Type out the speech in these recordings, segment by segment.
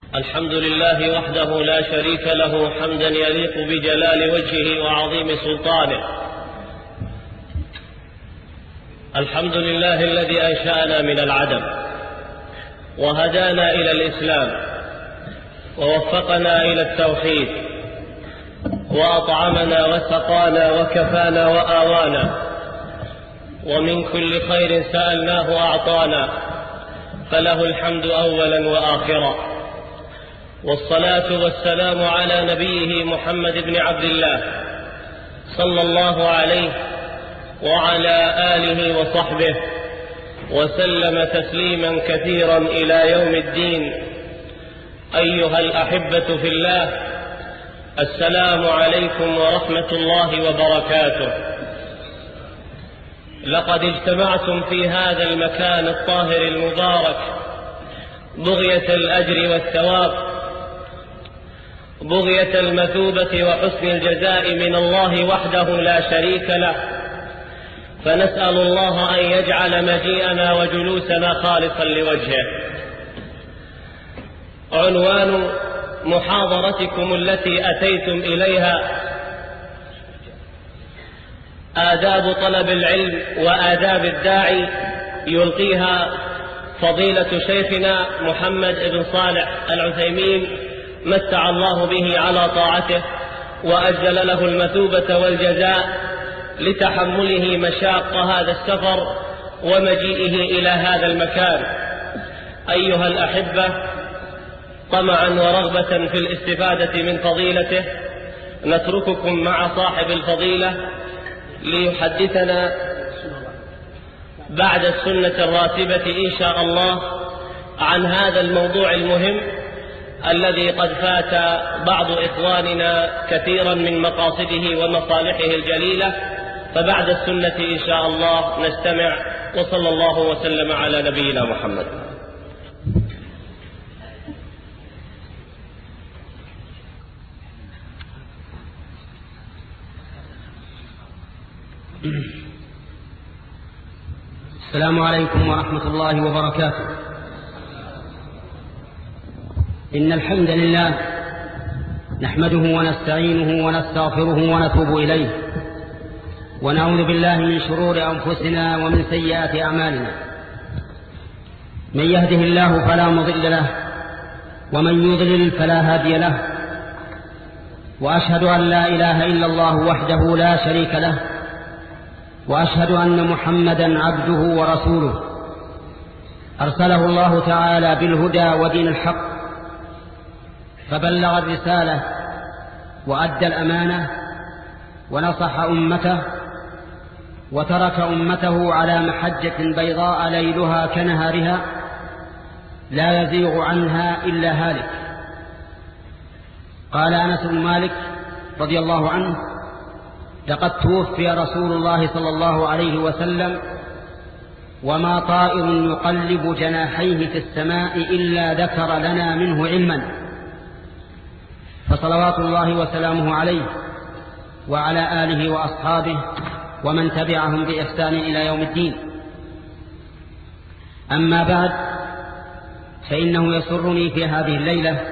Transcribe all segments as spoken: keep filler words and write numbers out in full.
الحمد لله وحده لا شريك له حمدا يليق بجلال وجهه وعظيم سلطانه. الحمد لله الذي أنشأنا من العدم وهدانا إلى الإسلام ووفقنا إلى التوحيد وأطعمنا وسقانا وكفانا وآوانا، ومن كل خير سألناه أعطانا، فله الحمد أولا وآخرا. والصلاة والسلام على نبيه محمد بن عبد الله صلى الله عليه وعلى آله وصحبه وسلم تسليما كثيرا إلى يوم الدين. أيها الأحبة في الله، السلام عليكم ورحمة الله وبركاته. لقد اجتمعتم في هذا المكان الطاهر المبارك بغية الأجر والثواب، بغية المثوبة وحسن الجزاء من الله وحده لا شريك له، فنسأل الله أن يجعل مجيئنا وجلوسنا خالصا لوجهه. عنوان محاضرتكم التي أتيتم إليها آداب طلب العلم وآداب الداعي، يلقيها فضيلة شيخنا محمد بن صالح العثيمين متع الله به على طاعته وأجل له المثوبة والجزاء لتحمله مشاق هذا السفر ومجيئه إلى هذا المكان. أيها الأحبة، طمعا ورغبة في الاستفادة من فضيلته نترككم مع صاحب الفضيلة ليحدثنا بعد السنة الراتبة إن شاء الله عن هذا الموضوع المهم الذي قد فات بعض إخواننا كثيرا من مقاصده ومصالحه الجليلة. فبعد السنة إن شاء الله نستمع، وصلى الله وسلم على نبينا محمد. السلام عليكم ورحمة الله وبركاته. إن الحمد لله نحمده ونستعينه ونستغفره ونتوب إليه، ونعوذ بالله من شرور أنفسنا ومن سيئات أعمالنا. من يهده الله فلا مضل له، ومن يضلل فلا هادي له، وأشهد أن لا إله إلا الله وحده لا شريك له، وأشهد أن محمدا عبده ورسوله أرسله الله تعالى بالهدى ودين الحق، فبلغ الرسالة وأدى الأمانة ونصح أمته، وترك أمته على محجة بيضاء ليلها كنهارها لا يزيغ عنها إلا هالك. قال أنس بن مالك رضي الله عنه: لقد توفي رسول الله صلى الله عليه وسلم وما طائر يقلب جناحيه في السماء إلا ذكر لنا منه علما. فصلوات الله وسلامه عليه وعلى آله وأصحابه ومن تبعهم بإحسان إلى يوم الدين. أما بعد، فإنه يسرني في هذه الليلة،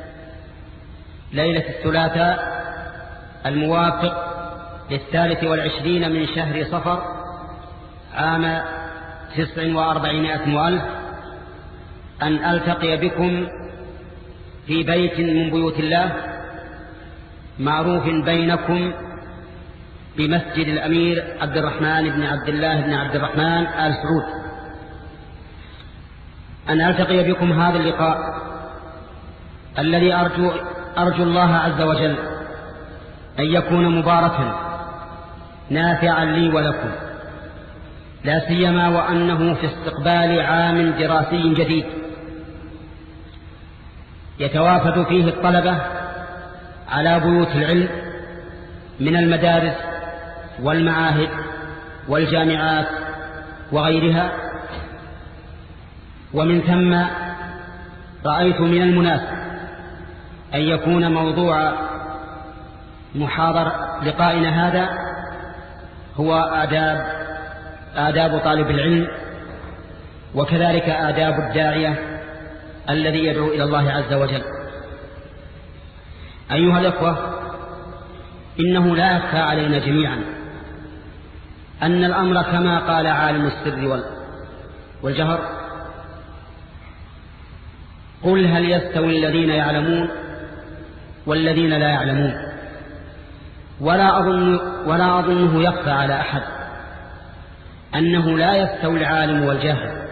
ليلة الثلاثاء الموافق للثالث والعشرين من شهر صفر عام تسع وأربعمائة وألف، أن ألتقي بكم في بيت من بيوت الله معروف بينكم بمسجد الأمير عبد الرحمن بن عبد الله بن عبد الرحمن آل سعود. أن ألتقي بكم هذا اللقاء الذي أرجو, أرجو الله عز وجل أن يكون مباركا نافعا لي ولكم، لا سيما وأنه في استقبال عام دراسي جديد يتوافد فيه الطلبة على بيوت العلم من المدارس والمعاهد والجامعات وغيرها. ومن ثم رأيت من المناسب أن يكون موضوع محاضر لقائنا هذا هو آداب آداب طالب العلم، وكذلك آداب الداعية الذي يدعو إلى الله عز وجل. أيها الأخوة، إنه لا يخفى علينا جميعا أن الأمر كما قال عالم السر والجهر: قل هل يستوي الذين يعلمون والذين لا يعلمون. ولا أظن ولا أظنه يخفى على أحد أنه لا يستوي العالم والجاهل.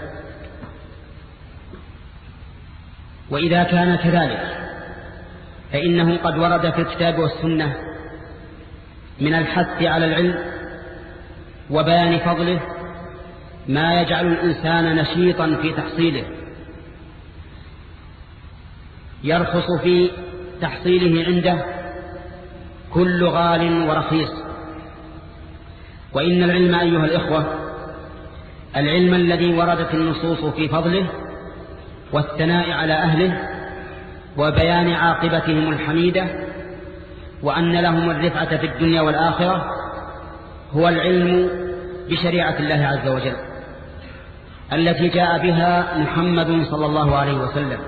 وإذا كان كذلك فإنه قد ورد في الكتاب والسنة من الحث على العلم وبيان فضله ما يجعل الإنسان نشيطا في تحصيله، يرخص في تحصيله عنده كل غال ورخيص. وإن العلم أيها الإخوة، العلم الذي وردت النصوص في فضله والثناء على أهله وبيان عاقبتهم الحميدة وأن لهم الرفعة في الدنيا والآخرة، هو العلم بشريعة الله عز وجل التي جاء بها محمد صلى الله عليه وسلم.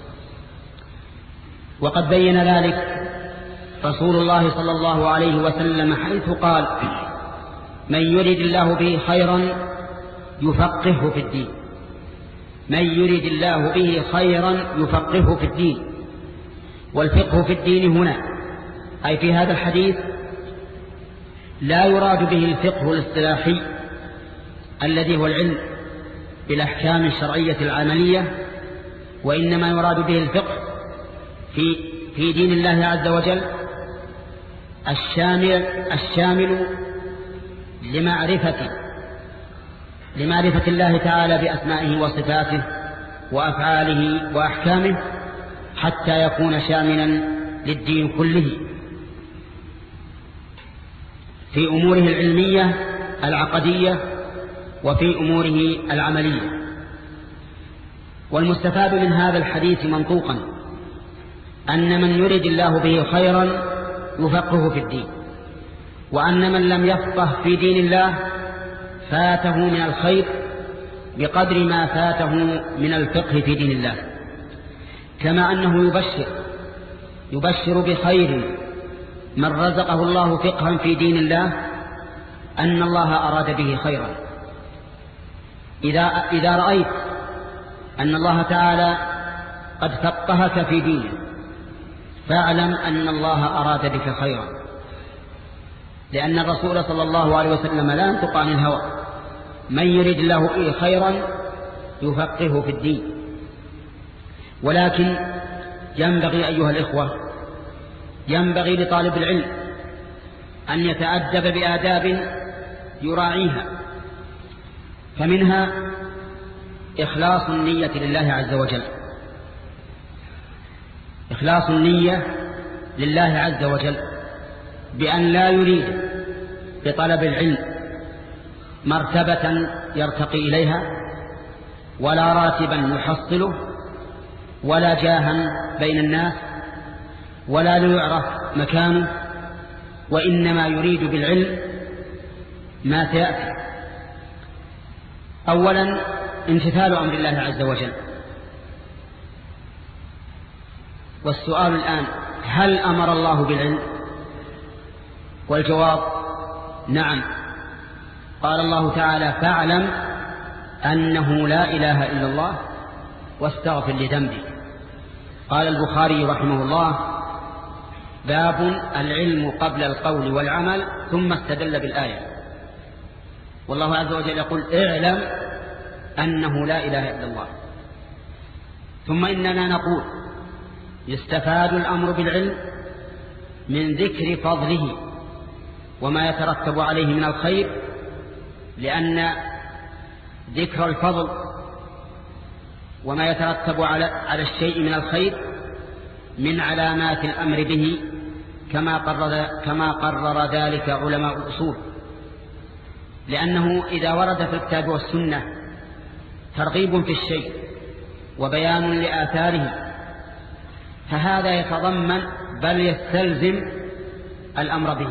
وقد بين ذلك رسول الله صلى الله عليه وسلم حيث قال: من يرد الله به خيرا يفقهه في الدين. من يرد الله به خيرا يفقهه في الدين. والفقه في الدين هنا أي في هذا الحديث لا يراد به الفقه الاصطلاحي الذي هو العلم بالأحكام الشرعية العملية، وإنما يراد به الفقه في في دين الله عز وجل الشامل الشامل لمعرفة لمعرفة الله تعالى بأسمائه وصفاته وأفعاله وأحكامه، حتى يكون شاملا للدين كله في أموره العلمية العقدية وفي أموره العملية. والمستفاد من هذا الحديث منطوقا أن من يرد الله به خيرا يفقه في الدين، وأن من لم يفقه في دين الله فاته من الخير بقدر ما فاته من الفقه في دين الله. كما أنه يبشر يبشر بخير من رزقه الله فقها في دين الله أن الله أراد به خيرا. إذا, إذا رأيت أن الله تعالى قد فقهك في دينه فاعلم أن الله أراد بك خيرا، لأن الرسول صلى الله عليه وسلم لا ينطق عن الهوى: من يريد الله به خيرا يفقهه في الدين. ولكن ينبغي أيها الإخوة ينبغي لطالب العلم أن يتأدب بآداب يراعيها، فمنها إخلاص النية لله عز وجل، إخلاص النية لله عز وجل بأن لا يريد بطلب العلم مرتبة يرتقي إليها، ولا راتبا يحصله، ولا جاها بين الناس، ولا ليعرف مكانه، وإنما يريد بالعلم ما سيأتي. أولا امتثال أمر الله عز وجل. والسؤال الآن: هل أمر الله بالعلم؟ والجواب: نعم. قال الله تعالى: فاعلم أنه لا إله إلا الله واستغفر لذنبك. قال البخاري رحمه الله: باب العلم قبل القول والعمل، ثم استدل بالآية. والله عز وجل يقول: اعلم أنه لا إله إلا الله. ثم إننا نقول: يستفاد الأمر بالعلم من ذكر فضله وما يترتب عليه من الخير، لأن ذكر الفضل وما يترتب على على الشيء من الخير من علامات الأمر به، كما قرر كما قرر ذلك علماء الأصول. لأنه إذا ورد في الكتاب والسنة ترغيب في الشيء وبيان لآثاره فهذا يتضمن بل يستلزم الأمر به.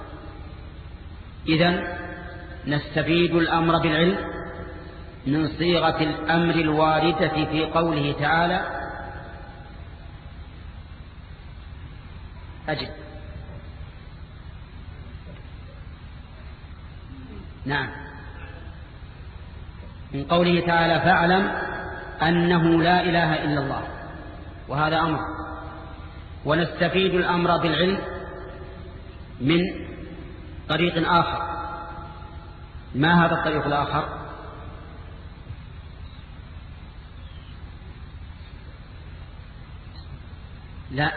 إذن نستفيد الأمر بالعلم من صيغة الأمر الواردة في قوله تعالى: أجل. نعم، من قوله تعالى فاعلم أنه لا إله إلا الله، وهذا أمر. ونستفيد الأمر بالعلم من طريق آخر. ما هذا الطريق الآخر؟ لا،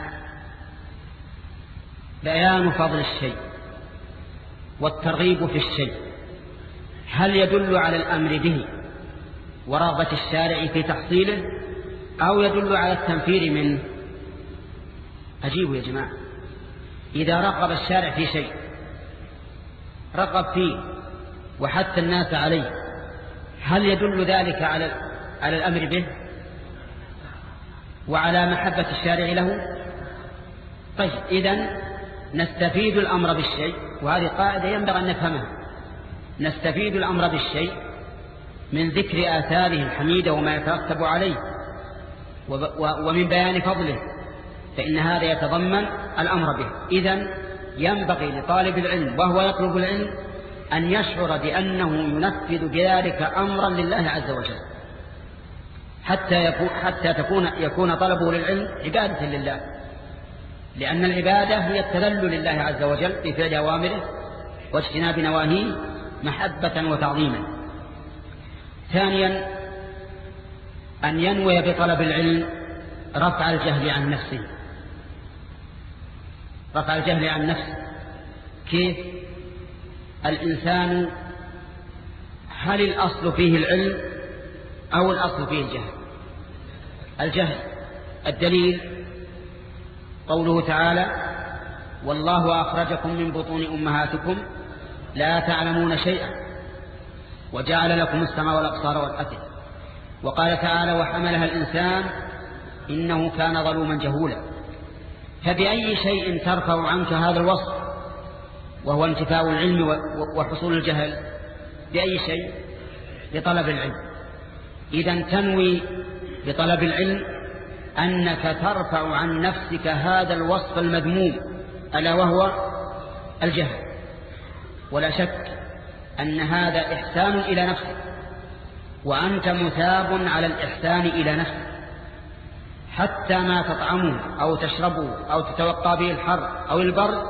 بيان فضل الشيء والترغيب في الشيء. هل يدل على الأمر به ورغبة الشارع في تحصيله، أو يدل على التنفير منه؟ أجيبوا يا جماعة. إذا رغب الشارع في شيء، رغب فيه وحث الناس عليه، هل يدل ذلك على على الأمر به وعلى محبة الشارع له؟ طيب، إذن نستفيد الأمر بالشيء، وهذه قاعدة ينبغي أن نفهمها. نستفيد الأمر بالشيء من ذكر آثاره الحميدة وما يترتب عليه، ومن بيان فضله، فإن هذا يتضمن الأمر به. إذن ينبغي لطالب العلم وهو يطلب العلم أن يشعر بأنه ينفذ بذلك أمرا لله عز وجل، حتى يكون, حتى تكون يكون طلبه للعلم عبادة لله، لأن العبادة هي التذلل لله عز وجل بفعل أوامره واجتناب نواهيه محبة وتعظيما. ثانيا، أن ينوي بطلب العلم رفع الجهل عن نفسه. رفع الجهل عن نفسه كيف؟ الإنسان هل الأصل فيه العلم أو الأصل فيه الجهل؟ الجهل. الدليل قوله تعالى والله أخرجكم من بطون أمهاتكم لا تعلمون شيئا وجعل لكم السمع والأبصار والأفئدة. وقال تعالى وحملها الإنسان إنه كان ظلوما جهولا. فبأي شيء ترفع عنك هذا الوصف وهو انتفاء العلم وحصول الجهل؟ بأي شيء؟ بطلب العلم. إذن تنوي بطلب العلم أنك ترفع عن نفسك هذا الوصف المذموم ألا وهو الجهل. ولا شك أن هذا إحسان إلى نفسك، وأنت مثاب على الإحسان إلى نفسك، حتى ما تطعمه أو تشربه أو تتوقع به الحر أو البرد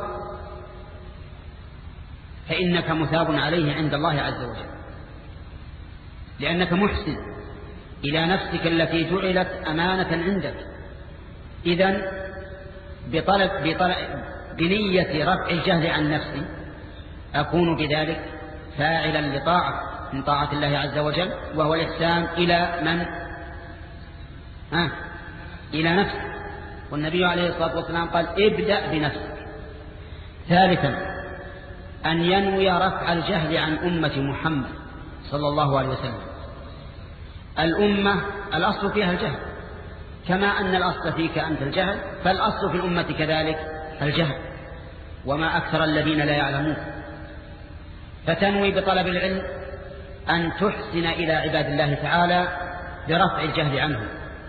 فإنك مثاب عليه عند الله عز وجل، لأنك محسن إلى نفسك التي جعلت أمانة عندك. إذن بطلب, بطلب بنية رفع الجهل عن نفسي أكون بذلك فاعلا لطاعة من طاعة الله عز وجل، وهو الإحسان إلى من؟ ها؟ إلى نفسك. والنبي عليه الصلاة والسلام قال ابدأ بنفسك. ثالثا، أن ينوي رفع الجهل عن أمة محمد صلى الله عليه وسلم. الأمة الأصل فيها الجهل، كما أن الأصل فيك أنت الجهل، فالأصل في الأمة كذلك الجهل، وما أكثر الذين لا يعلمون. فتنوي بطلب العلم أن تحسن إلى عباد الله تعالى برفع الجهل عنهم.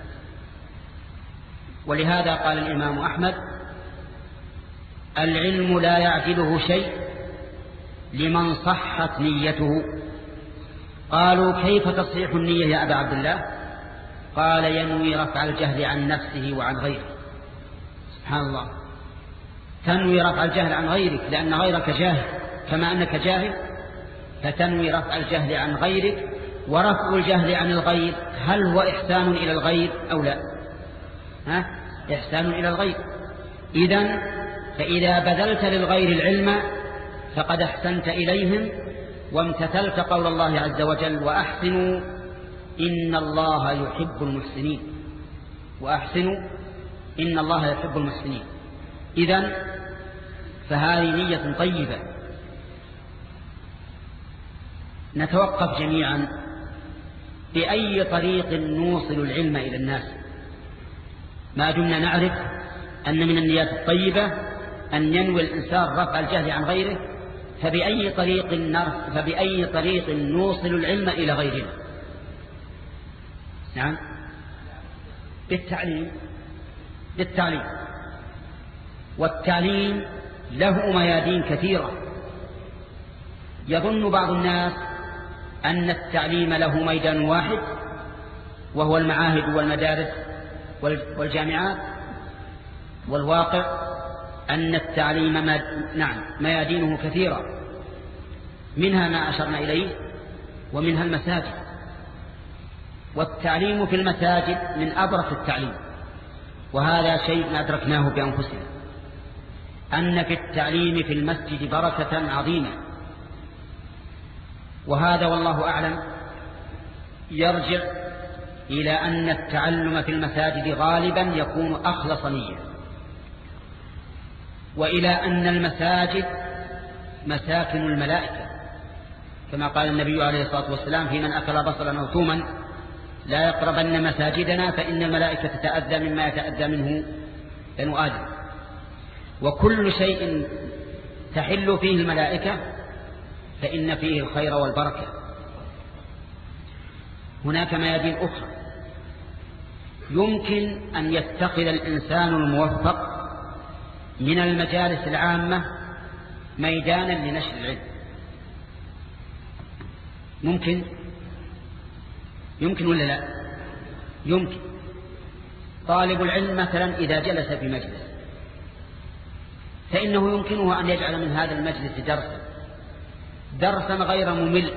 ولهذا قال الإمام أحمد العلم لا يعجله شيء لمن صحت نيته. قالوا كيف تصحيح النية يا أبا عبد الله؟ قال ينوي رفع الجهل عن نفسه وعن غيره. سبحان الله، تنوي رفع الجهل عن غيرك لأن غيرك جاهل كما أنك جاهل، فتنوي رفع الجهل عن غيرك. ورفع الجهل عن الغير هل هو إحسان إلى الغير أو لا؟ ها؟ إحسان إلى الغير. إذن فإذا بذلت للغير العلم فقد أحسنت إليهم وامتثلت قول الله عز وجل وأحسنوا إن الله يحب المحسنين. وأحسنوا إن الله يحب المحسنين. إذن فهذه نية طيبة. نتوقف جميعا بأي طريق نوصل العلم إلى الناس. ما دمنا نعرف أن من النيات الطيبة أن ينوي الإنسان رفع الجهل عن غيره، فبأي طريق فبأي طريق نوصل العلم إلى غيرنا؟ نعم، بالتعليم. بالتعليم والتعليم له ميادين كثيرة. يظن بعض الناس أن التعليم له ميدان واحد وهو المعاهد والمدارس والجامعات، والواقع أن التعليم مد... نعم ميادينه كثيرة، منها ما أشرنا إليه ومنها المساجد. والتعليم في المساجد من أبرك التعليم، وهذا شيء أدركناه بأنفسنا، أن في التعليم في المسجد بركة عظيمة. وهذا والله أعلم يرجع إلى أن التعلم في المساجد غالبا يكون أخلص نية، وإلى أن المساجد مساكن الملائكة، كما قال النبي عليه الصلاة والسلام في من أكل بصلا أو ثوما لا يقربن مساجدنا فإن الملائكة تتأذى مما يتأذى منه بنو آدم. وكل شيء تحل فيه الملائكة فإن فيه الخير والبركة. هناك ميادين أخرى يمكن أن يتخذ الإنسان الموفق من المجالس العامة ميدانا لنشر العلم. ممكن يمكن ولا لا؟ يمكن. طالب العلم مثلا إذا جلس في مجلس فإنه يمكنه أن يجعل من هذا المجلس درسا درسا غير ممل.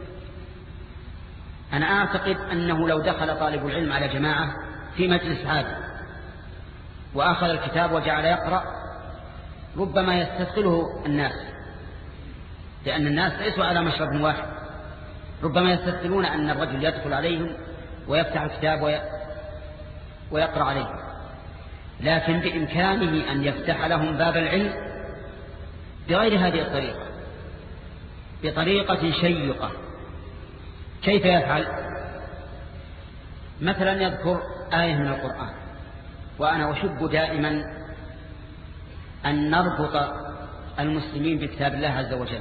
أنا أعتقد أنه لو دخل طالب العلم على جماعة في مجلس عادي وأخذ الكتاب وجعل يقرأ ربما يستثقله الناس، لأن الناس ليسوا على مشرب واحد، ربما يستثقلون أن الرجل يدخل عليهم ويفتح الكتاب ويقرأ عليهم. لكن بإمكانه أن يفتح لهم باب العلم بغير هذه الطريقة، بطريقة شيقة. كيف يفعل؟ مثلا يذكر آية من القرآن، وأنا أحب دائما أن نربط المسلمين بكتاب الله عز وجل،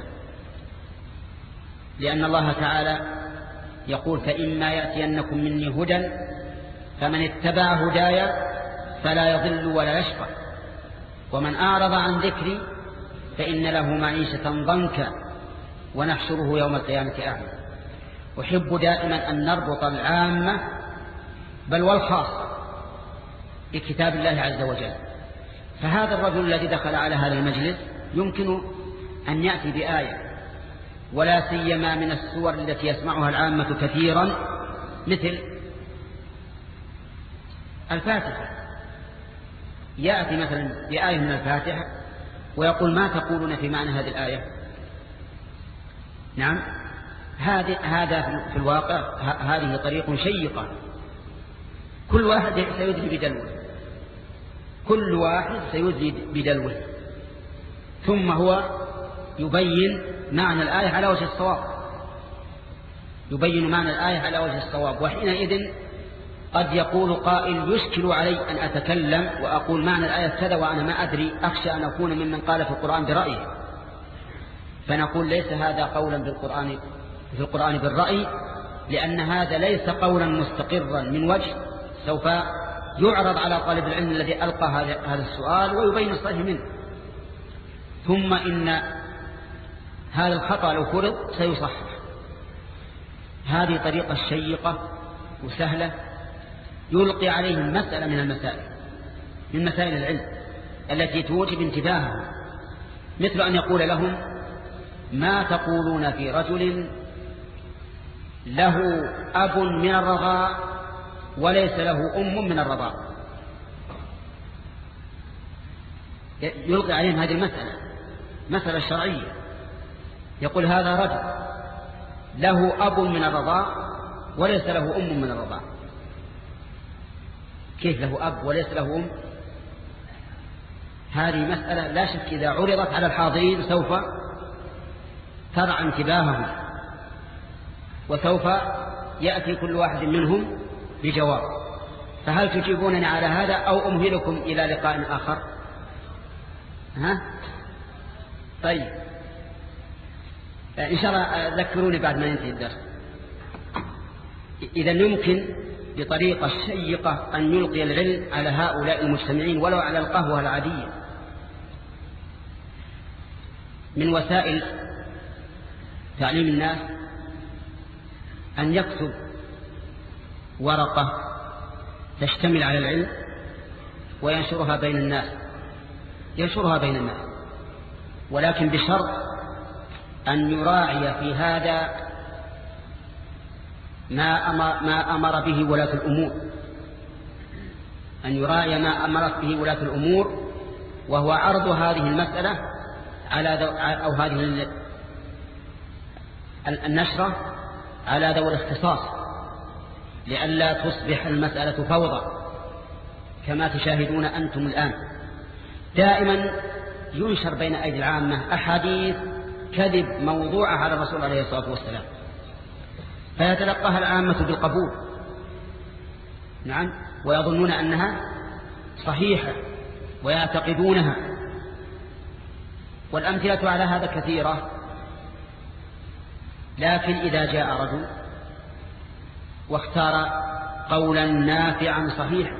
لأن الله تعالى يقول فإما يأتينكم مني هدى فمن اتبع هدايا فلا يضل ولا يشقى ومن أعرض عن ذكري فإن له معيشة ضنكا ونحشره يوم القيامة أعمى. أحب دائما أن نربط العامة بل والخاص بكتاب الله عز وجل. فهذا الرجل الذي دخل على هذا المجلس يمكن أن يأتي بآية، ولا سيما من السور التي يسمعها العامة كثيرا مثل الفاتحة، يأتي مثلا بآية من الفاتحة ويقول ما تقولون في معنى هذه الآية؟ نعم، هذا في الواقع هذه طريق شيقة. كل واحد سيدري بدلوه، كل واحد سيدري بدلوه، ثم هو يبين معنى الآية على وجه الصواب، يبين معنى الآية على وجه الصواب. وحينئذ قد يقول قائل يشكل علي أن أتكلم وأقول معنى الآية كذا وأنا ما أدري، أخشى أن أكون ممن قال في القرآن برأيه. فنقول ليس هذا قولا بالقرآن في القرآن بالرأي، لأن هذا ليس قولا مستقرا من وجه سوف يعرض على طالب العلم الذي ألقى هذا السؤال ويبين الصحيح منه. ثم إن هذا الخطأ لو فرض سيصحح. هذه طريقة شيقة وسهلة يلقي عليهم مسألة من المسائل من مسائل العلم التي توجب انتباههم، مثل أن يقول لهم ما تقولون في رجل له أب من الرضاع وليس له أم من الرضاع؟ يلقي عليهم هذه المسألة، مسألة شرعية. يقول هذا رجل له أب من الرضاع وليس له أم من الرضاع. كيف له أب وليس له أم؟ هذه مسألة لا شك إذا عرضت على الحاضرين سوف ترعى انتباههم، وسوف يأتي كل واحد منهم بجواب. فهل تجيبونني على هذا أو أمهلكم إلى لقاء آخر؟ ها؟ طيب إن شاء الله ذكروني بعد ما ينتهي الدرس. إذا يمكن بطريقة شيقة أن يلقي العلم على هؤلاء المجتمعين ولو على القهوة العادية، من وسائل تعليم الناس أن يكتب ورقة تشتمل على العلم وينشرها بين الناس ينشرها بين الناس ولكن بشرط أن يراعي في هذا ما أمر, ما أمر به ولاة الأمور أن يراعي ما أمرت به ولاة الأمور، وهو عرض هذه المسألة على أو هذه النشرة على ذوي الاختصاص، لئلا تصبح المسألة فوضى كما تشاهدون أنتم الآن. دائما ينشر بين أيدي العامة أحاديث كذب موضوعة على الرسول عليه الصلاة والسلام، فيتلقاها العامة بالقبول، نعم، ويظنون أنها صحيحة ويعتقدونها. والأمثلة على هذا كثيرة. لكن إذا جاء رجل واختار قولا نافعا صحيحا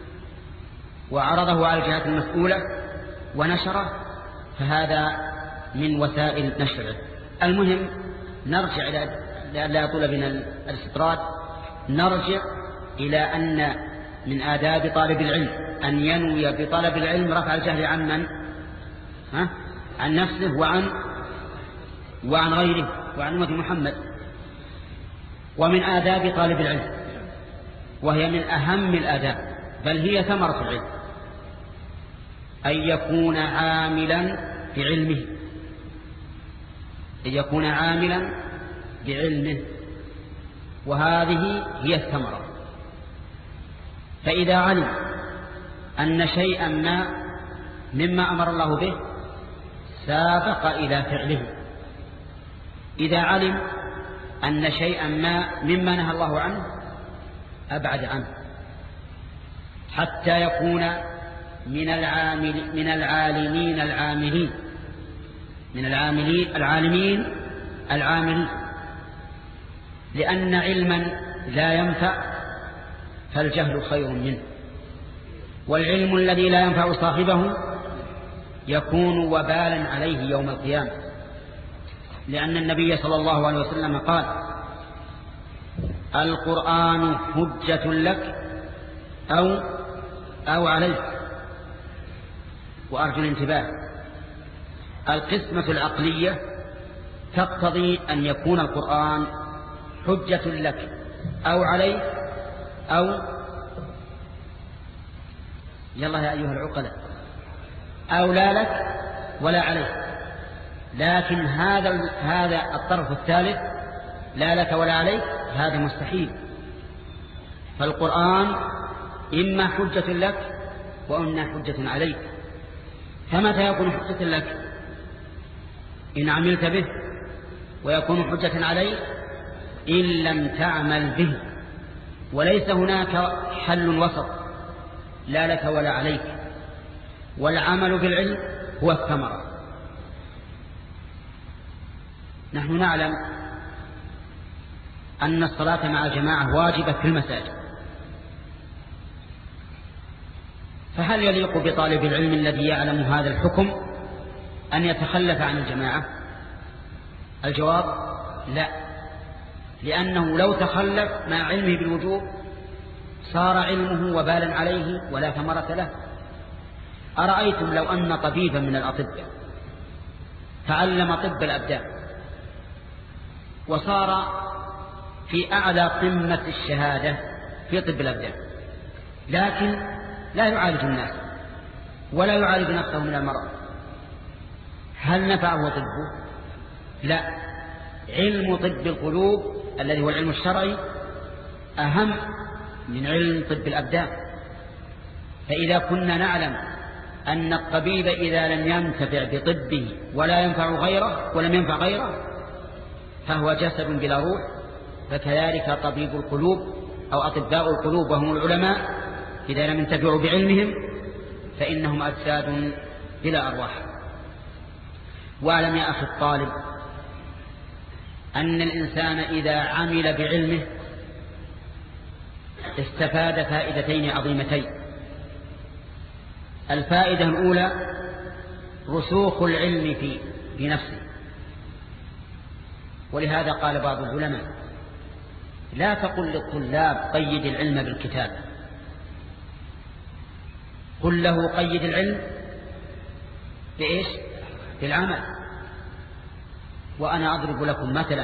وعرضه على الجهات المسؤولة ونشره، فهذا من وسائل نشره. المهم نرجع إلى لا يطول بنا الاستطراد، نرجع إلى أن من آداب طالب العلم أن ينوي بطلب العلم رفع الجهل عن من؟ ها؟ عن نفسه وعن وعن غيره وعن أمة محمد. ومن آداب طالب العلم، وهي من أهم الآداب بل هي ثمرة العلم، أن يكون عاملا بعلمه أن يكون عاملا بعلمه وهذه هي الثمرة. فإذا علم أن شيئا ما مما أمر الله به سابق إلى فعله، إذا علم أن شيئا ما مما نهى الله عنه أبعد عنه، حتى يكون من العامل من العالمين العاملين من العاملين العالمين العاملين لأن علما لا ينفع فالجهل خير منه، والعلم الذي لا ينفع صاحبه يكون وبالا عليه يوم القيامة، لأن النبي صلى الله عليه وسلم قال: القرآن حجة لك أو أو عليك. وأرجو الانتباه، القسمة العقلية تقتضي أن يكون القرآن حجة لك أو عليك أو يلا يا أيها العقلاء أو لا لك ولا عليك. لكن هذا هذا الطرف الثالث لا لك ولا عليك هذا مستحيل. فالقرآن إما حجة لك وإما حجة عليك. فمتى يكون حجة لك؟ إن عملت به، ويكون حجة عليك إن لم تعمل به. وليس هناك حل وسط، لا لك ولا عليك. والعمل بالعلم هو الثمرة. نحن نعلم أن الصلاة مع الجماعة واجبة في المساجد، فهل يليق بطالب العلم الذي يعلم هذا الحكم أن يتخلف عن الجماعة؟ الجواب لا، لأنه لو تخلف مع علمه بالوجوب صار علمه وبالا عليه ولا ثمرة له. أرأيتم لو أن طبيبا من الأطباء تعلم طب الأبدان وصار في أعلى قمة الشهادة في طب الأبدان، لكن لا يعالج الناس ولا يعالج نفسه من المرض، هل نفعه طبه؟ لا. علم طب القلوب الذي هو العلم الشرعي أهم من علم طب الأبدان. فإذا كنا نعلم أن الطبيب إذا لم ينتفع بطبه ولا ينفع غيره ولم ينفع غيره فهو جسد بلا روح، فكذلك طبيب القلوب أو أطباء القلوب وهم العلماء إذا لم ينتفعوا بعلمهم فإنهم أجساد بلا أرواح. واعلم يا أخي الطالب أن الإنسان إذا عمل بعلمه استفاد فائدتين عظيمتين. الفائدة الأولى رسوخ العلم في في نفسه. ولهذا قال بعض العلماء: لا تقل للطلاب قيد العلم بالكتاب، قل له قيد العلم بإيش؟ بالعمل. وأنا أضرب لكم مثلا: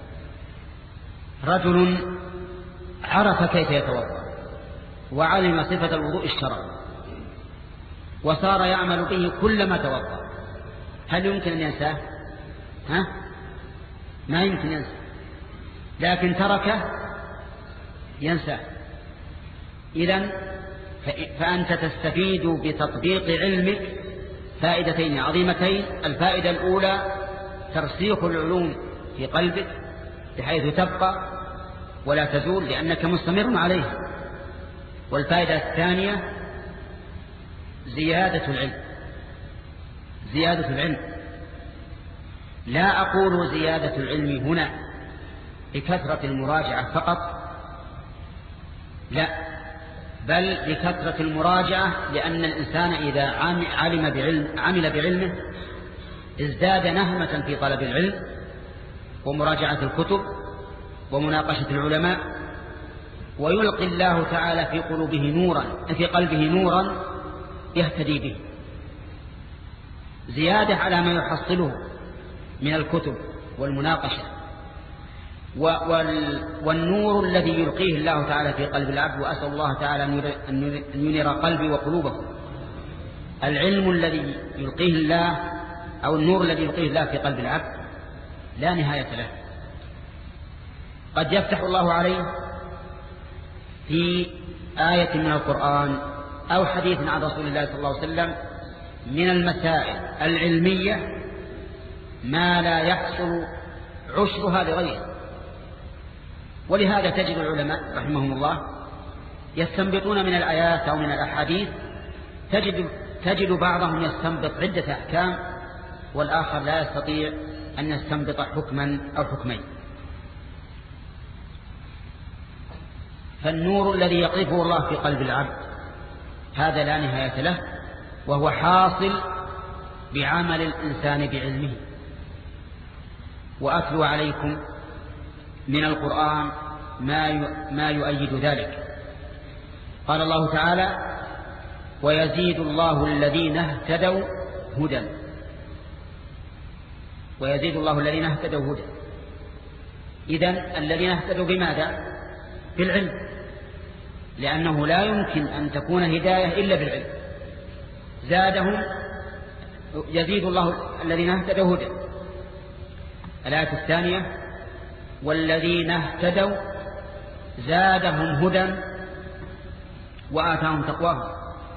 رجل عرف كيف يتوضأ وعلم صفة الوضوء الشرعي وصار يعمل به كلما توضأ، هل يمكن أن ينساه؟ ها؟ ما يمكن ينسى، لكن تركه ينسى. إذن فأنت تستفيد بتطبيق علمك فائدتين عظيمتين: الفائدة الأولى ترسيخ العلوم في قلبك بحيث تبقى ولا تزول لأنك مستمر عليه، والفائدة الثانية زيادة العلم. زيادة العلم، لا أقول زيادة العلم هنا بكثرة المراجعة فقط، لا، بل بكثرة المراجعة، لأن الإنسان إذا علم بعلم عمل بعلمه ازداد نهمة في طلب العلم ومراجعة الكتب ومناقشة العلماء، ويلقي الله تعالى في قلوبه نورا في قلبه نورا يهتدي به، زيادة على ما يحصله من الكتب والمناقشة. والنور الذي يلقيه الله تعالى في قلب العبد، وأسأل الله تعالى أن ينير قلبي وقلوبكم، العلم الذي يلقيه الله أو النور الذي يلقيه الله في قلب العبد لا نهاية له. قد يفتح الله عليه في آية من القرآن أو حديث عن رسول الله صلى الله عليه وسلم من المسائل العلمية ما لا يحصل عشرها لغيره. ولهذا تجد العلماء رحمهم الله يستنبطون من الآيات أو من الأحاديث، تجد, تجد بعضهم يستنبط عدة أحكام والآخر لا يستطيع أن يستنبط حكما أو حكمين. فالنور الذي يقذفه الله في قلب العبد هذا لا نهاية له، وهو حاصل بعمل الإنسان بعلمه. وأتلو عليكم من القرآن ما ما يؤيد ذلك. قال الله تعالى: ويزيد الله الذين اهتدوا هدى. ويزيد الله الذين اهتدوا هدى. إذن الذين اهتدوا بماذا؟ بالعلم، لأنه لا يمكن أن تكون هداية إلا بالعلم. زادهم يزيد الله الذين اهتدوا هدى. الآية الثانية: والذين اهتدوا زادهم هدى وآتاهم تقواهم.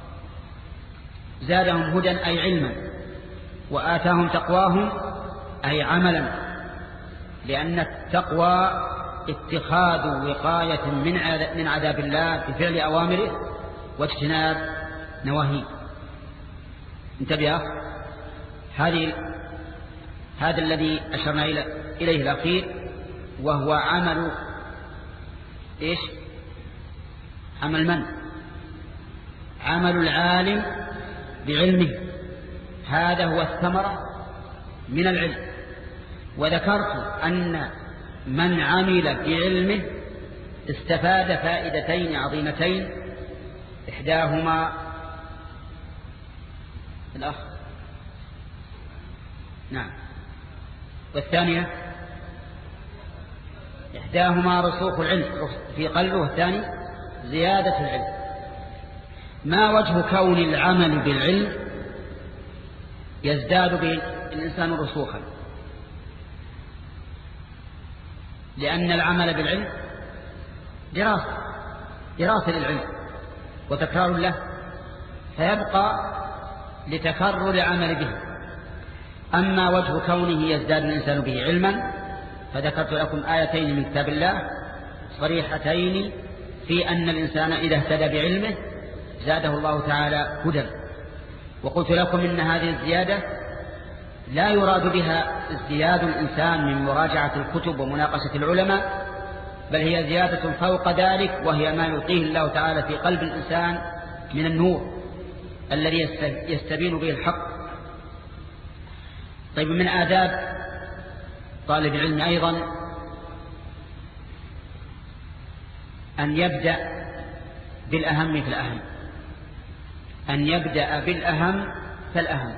زادهم هدى أي علما، وآتاهم تقواهم أي عملا، لأن التقوى اتخاذ وقاية من عذاب الله بفعل أوامره واجتناب نواهيه. انتبه، هذه هذا الذي أشرنا إليه الأخير، وهو عمل إيش؟ عمل من؟ عمل العالم بعلمه، هذا هو الثمرة من العلم. وذكرت أن من عمل بعلمه استفاد فائدتين عظيمتين، إحداهما الأخ نعم والثانية إحداهما رسوخ العلم في قلبه، والثاني زيادة العلم. ما وجه كون العمل بالعلم يزداد به الإنسان رسوخا؟ لأن العمل بالعلم دراسة دراسة للعلم وتكرار له، فيبقى لتكرر العمل به. أما وجه كونه يزداد الإنسان به علما فذكرت لكم آيتين من كتاب الله صريحتين في أن الإنسان إذا اهتدى بعلمه زاده الله تعالى هدى. وقلت لكم إن هذه الزيادة لا يراد بها ازدياد الإنسان من مراجعة الكتب ومناقشة العلماء، بل هي زيادة فوق ذلك، وهي ما يلقيه الله تعالى في قلب الإنسان من النور الذي يستبين به الحق. طيب من آداب طالب العلم أيضا أن يبدأ بالأهم فالأهم، أن يبدأ بالأهم فالأهم.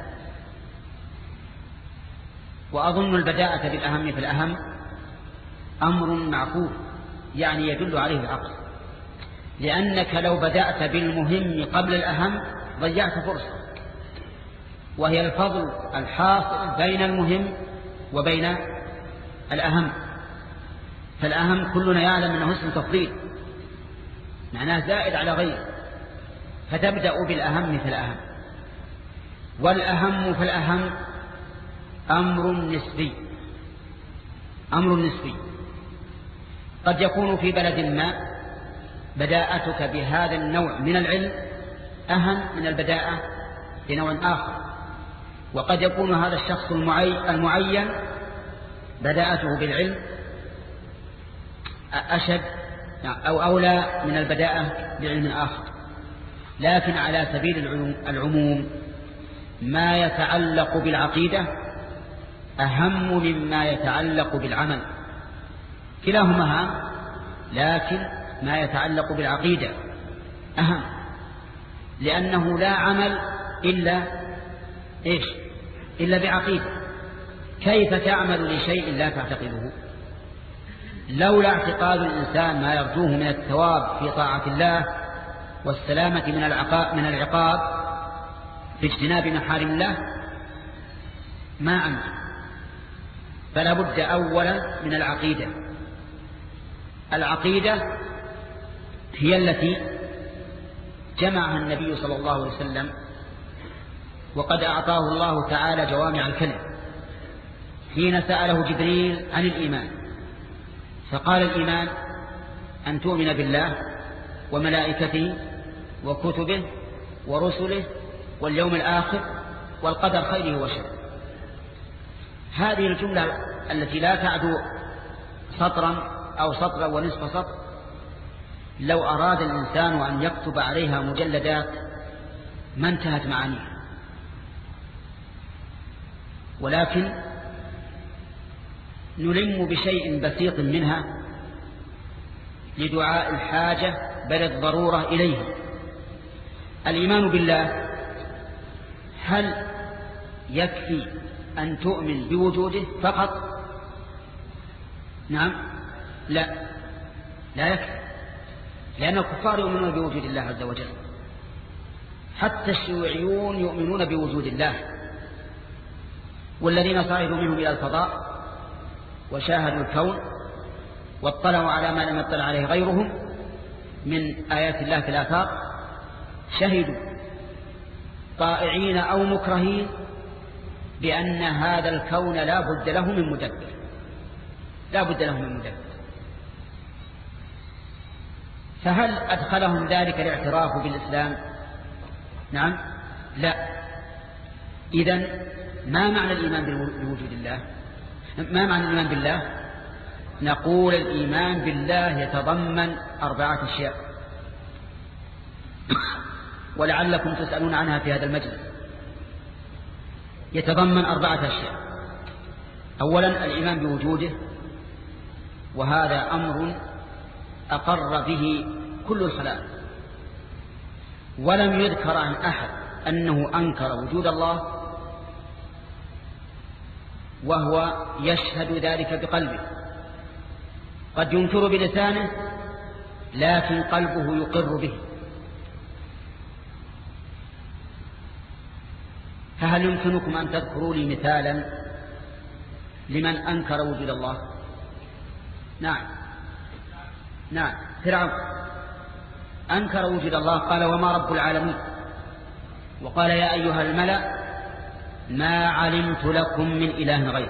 وأظن البداءة بالأهم فالأهم أمر معقول، يعني يدل عليه العقل، لأنك لو بدأت بالمهم قبل الأهم ضيعت فرصة، وهي الفضل الحاصل بين المهم وبين الأهم. فالأهم كلنا يعلم أنه اسم تفضيل، معناه زائد على غيره، فتبدأ بالأهم فالأهم. والأهم فالأهم أمر نسبي، أمر نسبي. قد يكون في بلد ما بداءتك بهذا النوع من العلم أهم من البداءة بنوع آخر، وقد يكون هذا الشخص المعين بداءته بالعلم أشد أو أولى من البداءة بعلم آخر. لكن على سبيل العموم ما يتعلق بالعقيدة أهم مما يتعلق بالعمل، كلاهما هام، لكن ما يتعلق بالعقيدة أهم، لأنه لا عمل إلا إيش؟ إلا بعقيدة. كيف تعمل لشيء لا تعتقده؟ لولا اعتقاد الإنسان ما يرجوه من الثواب في طاعة الله والسلامة من العقاب من العقاب في اجتناب محارم الله ما عمل. فلا بد أولا من العقيدة. العقيدة هي التي جمعها النبي صلى الله عليه وسلم، وقد أعطاه الله تعالى جوامع الكلم حين سأله جبريل عن الإيمان، فقال الإيمان أن تؤمن بالله وملائكته وكتبه ورسله واليوم الآخر والقدر خيره وشره. هذه الجملة التي لا تعدو سطرا أو سطرا ونصف سطر، لو أراد الإنسان أن يكتب عليها مجلدات ما انتهت معانيها، ولكن نلم بشيء بسيط منها لدعاء الحاجة بل الضرورة إليه. الإيمان بالله هل يكفي أن تؤمن بوجوده فقط؟ نعم، لا لا يكفي، لأن الكفار يؤمنون بوجود الله عز وجل، حتى الشيوعيون يؤمنون بوجود الله، والذين صعدوا منهم إلى الفضاء وشاهدوا الكون واطلعوا على ما لم يطلع عليه غيرهم من آيات الله في الآفاق شهدوا طائعين أو مكرهين بأن هذا الكون لا بد له من مدبر، لا بد له من مدبر. فهل أدخلهم ذلك الاعتراف بالإسلام؟ نعم، لا. إذن ما معنى الإيمان بوجود الله؟ ما معنى الإيمان بالله؟ نقول الإيمان بالله يتضمن أربعة أشياء ولعلكم تسألون عنها في هذا المجلس. يتضمن أربعة أشياء. أولا الإيمان بوجوده، وهذا أمر أقر به كل الخلائق، ولم يذكر عن أحد أنه أنكر وجود الله وهو يشهد ذلك بقلبه. قد ينكر بلسانه لكن قلبه يقر به. فهل يمكنكم أن تذكروا لي مثالا لمن أنكر وجود الله؟ نعم نعم فرعون أنكر وجود الله، قال وما رب العالمين، وقال يا أيها الملأ ما علمت لكم من إله غير.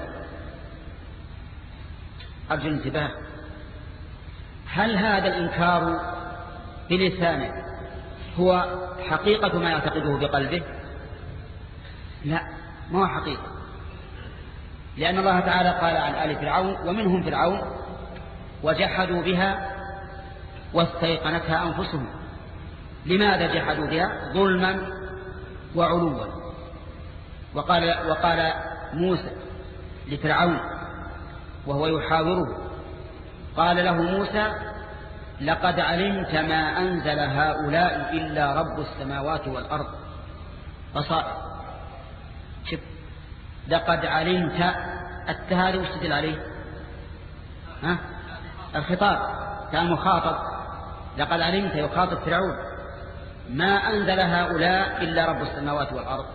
أرجو الانتباه، هل هذا الإنكار بلسانه هو حقيقة ما يعتقده بقلبه؟ لا، ما هو حقيقة، لأن الله تعالى قال عن آل فرعون ومنهم فرعون وجحدوا بها واستيقنتها أنفسهم. لماذا جحدوا بها؟ ظلما وعلوا. وقال, وقال موسى لفرعون وهو يحاوره، قال له موسى لقد علمت ما أنزل هؤلاء إلا رب السماوات والأرض بصائر. شوف لقد علمت التهادي وش تدل عليه؟ ها؟ الخطاب كان مخاطب، لقد علمت يخاطب فرعون ما أنزل هؤلاء إلا رب السماوات والأرض.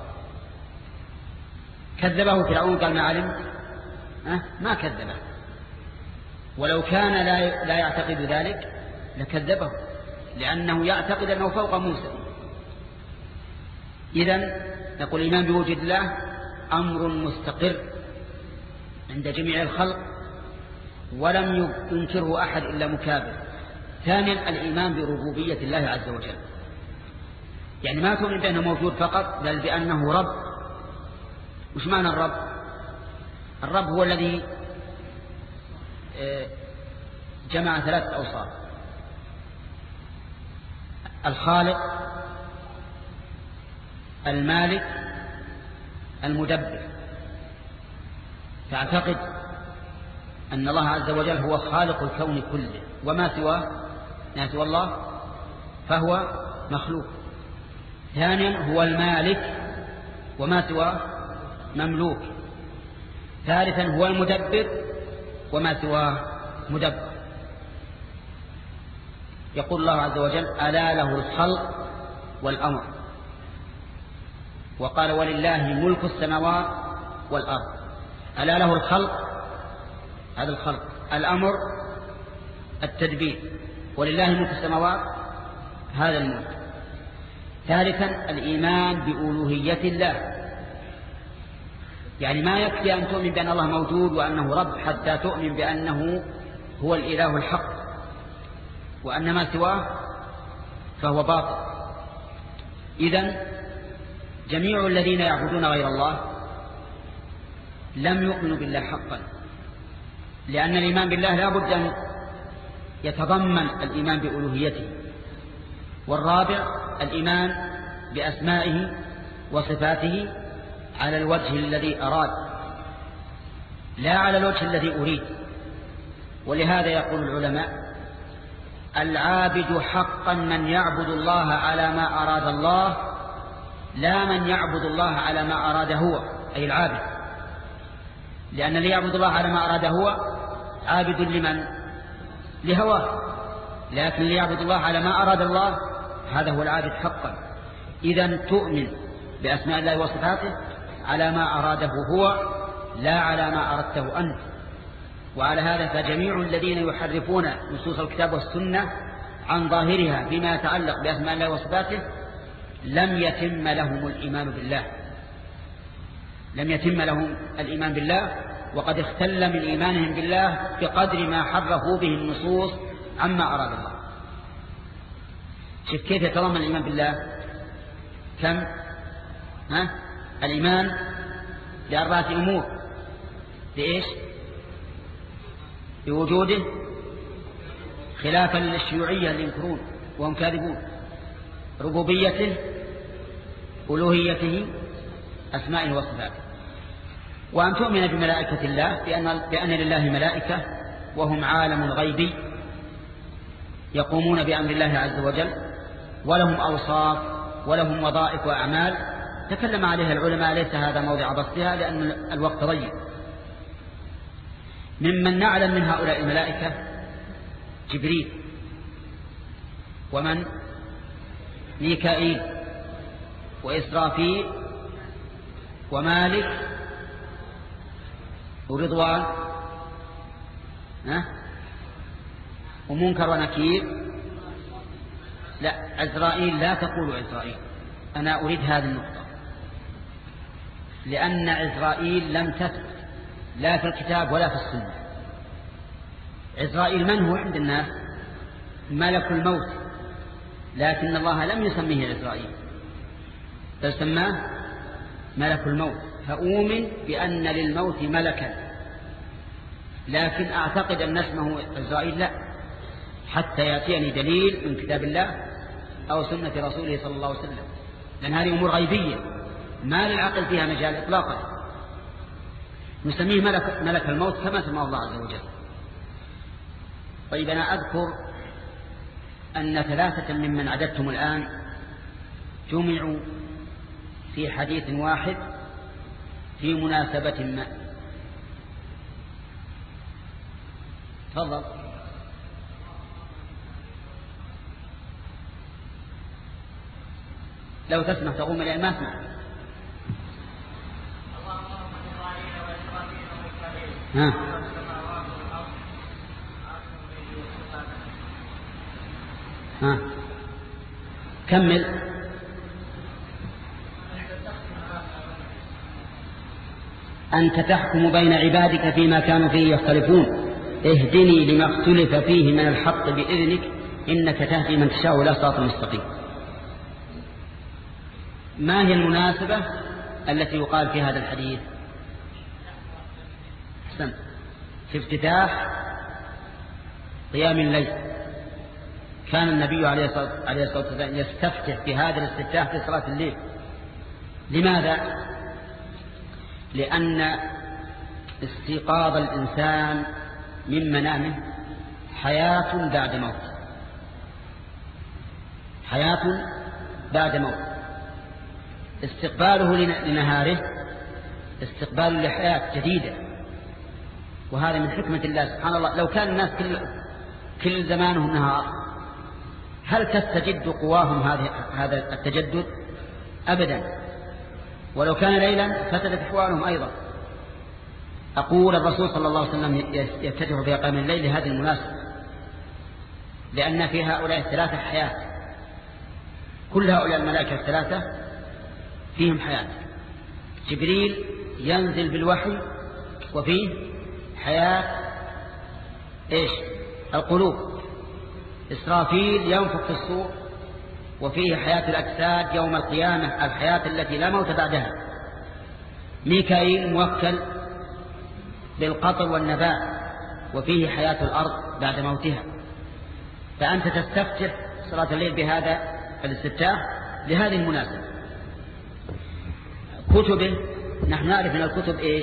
كذبه فرعون قال ما علمت؟ أه؟ ما كذبه، ولو كان لا لا يعتقد ذلك لكذبه، لأنه يعتقد أنه فوق موسى. إذن نقول الإيمان بوجود الله أمر مستقر عند جميع الخلق ولم ينكره أحد إلا مكابر. ثانيا الإيمان بربوبية الله عز وجل، يعني ما تؤمن بأنه موجود فقط بل بأنه رب. وش معنى الرب؟ الرب هو الذي جمع ثلاثة أوصاف: الخالق، المالك، المدبر. تعتقد أن الله عز وجل هو خالق الكون كله، وما سواه ما سوى الله فهو مخلوق. ثانيا هو المالك، وما سواه مملوك. ثالثا هو المدبر، وما سواه مدبر. يقول الله عز وجل ألا له الخلق والأمر، وقال ولله ملك السماوات والأرض. ألا له الخلق، هذا الخلق، الأمر التدبير، ولله ملك السماوات هذا الملك. ثالثا الإيمان بألوهية الله، يعني ما يكفي أن تؤمن بأن الله موجود وأنه رب حتى تؤمن بأنه هو الإله الحق، وأن ما سواه فهو باطل. إذن جميع الذين يعبدون غير الله لم يؤمنوا بالله حقا، لأن الإيمان بالله لا بد أن يتضمن الإيمان بألوهيته. والرابع الإيمان بأسمائه وصفاته على الوجه الذي أراد لا على الوجه الذي أريد. ولهذا يقول العلماء العابد حقا من يعبد الله على ما أراد الله، لا من يعبد الله على ما أراد هو، أي العابد. لأن اللي يعبد الله على ما أراد هو عابد لمن؟ لهواه. لكن اللي يعبد الله على ما أراد الله هذا هو العابد حقا. إذن تؤمن بأسماء الله وصفاته على ما أراده هو لا على ما أردته أنت. وعلى هذا فجميع الذين يحرفون نصوص الكتاب والسنة عن ظاهرها فيما يتعلق بأسماء الله وصفاته لم يتم لهم الإيمان بالله، لم يتم لهم الإيمان بالله، وقد اختل من إيمانهم بالله بقدر ما حرفوا به النصوص عما أراد الله. شوف كيف يتضمن الإيمان بالله كم؟ ها؟ الإيمان بأربعة أمور: بإيش؟ بوجوده، خلافا للشيوعية اللي ينكرون وهم كاذبون، ربوبيته، ألوهيته، أسمائه وصفاته. وأن تؤمن بملائكة الله بأن, بأن لله ملائكة وهم عالم غيبي يقومون بأمر الله عز وجل، ولهم أوصاف ولهم وظائف وأعمال تكلم عليها العلماء، ليس هذا موضع بسطها لأن الوقت ضيق. ممن نعلم من هؤلاء الملائكة جبريل، ومن؟ ميكائيل، وإسرافيل، ومالك، ورضوان، ها؟ ومنكر ونكير. لا، عزرائيل لا تقول عزرائيل، أنا أريد هذه النقطة، لأن عزرائيل لم تثبت لا في الكتاب ولا في السنة. عزرائيل من هو عند الناس؟ ملك الموت، لكن الله لم يسميه عزرائيل بل سماه ملك الموت. فأؤمن بأن للموت ملكا، لكن أعتقد أن اسمه عزرائيل لا، حتى يأتيني دليل من كتاب الله أو سنة رسوله صلى الله عليه وسلم، لأن هذه أمور غيبية ما للعقل فيها مجال إطلاقا. نسميه ملك, ملك الموت كما سماه الله عز وجل. طيب أنا أذكر أن ثلاثة ممن عددتم الآن جمعوا في حديث واحد في مناسبة ما. تفضل. لو تسمح تقوم إلى ما اسمع. ها ها كمل. أنت تحكم بين عبادك فيما كانوا فيه يختلفون اهدني لما اختلف فيه من الحق بإذنك إنك تهدي من تشاء إلى صراط مستقيم. ما هي المناسبة التي يقال في هذا الحديث؟ حسن. في افتتاح قيام الليل كان النبي عليه الصلاة والسلام يستفتح في هذا الاستفتاح في صلاة الليل. لماذا؟ لأن استيقاظ الإنسان من منامه حياة بعد موت، حياة بعد موت. استقباله لنهاره استقبال لحياة جديدة، وهذا من حكمة الله سبحان الله. لو كان الناس كل, كل زمانهم نهار هل تستجد قواهم هذا التجدد؟ أبدا. ولو كان ليلا فسدت أحوالهم أيضا. أقول الرسول صلى الله عليه وسلم يفتتح في قيام الليل لهذه المناسبة، لأن في هؤلاء الثلاثة حياة. كل هؤلاء الملائكة الثلاثة فيهم حياة. جبريل ينزل بالوحي وفيه حياة إيش؟ القلوب. إسرافيل ينفخ في الصور وفيه حياة الأجساد يوم القيامة، الحياة التي لا موت بعدها. ميكائيل موكل بالقطر والنبات وفيه حياة الأرض بعد موتها. فأنت تستفتح صلاة الليل بهذا الاستفتاح لهذه المناسبة. كتبه نحن نعرف من الكتب إيش؟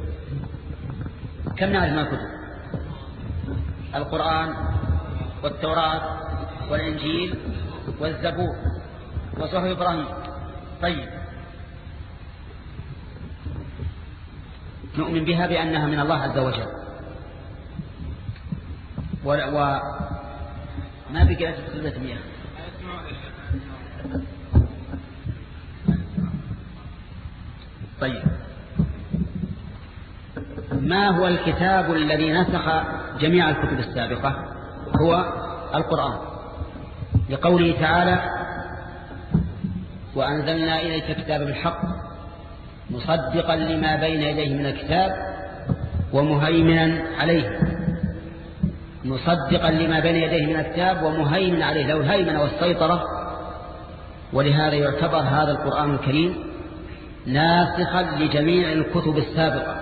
كم نعرف من الكتب؟ القرآن والتوراة والإنجيل والزبور وصحف إبراهيم. طيب نؤمن بها بأنها من الله عز وجل، وما بقى تسلبة مياه. طيب ما هو الكتاب الذي نسخ جميع الكتب السابقة؟ هو القرآن، لقوله تعالى وأنزلنا إليك كتابا بالحق مصدقا لما بين يديه من الكتاب ومهيمنا عليه. مصدقا لما بين يديه من الكتاب ومهيمنا عليه، له الهيمنة والسيطرة. ولهذا يعتبر هذا القرآن الكريم ناسخا لجميع الكتب السابقة.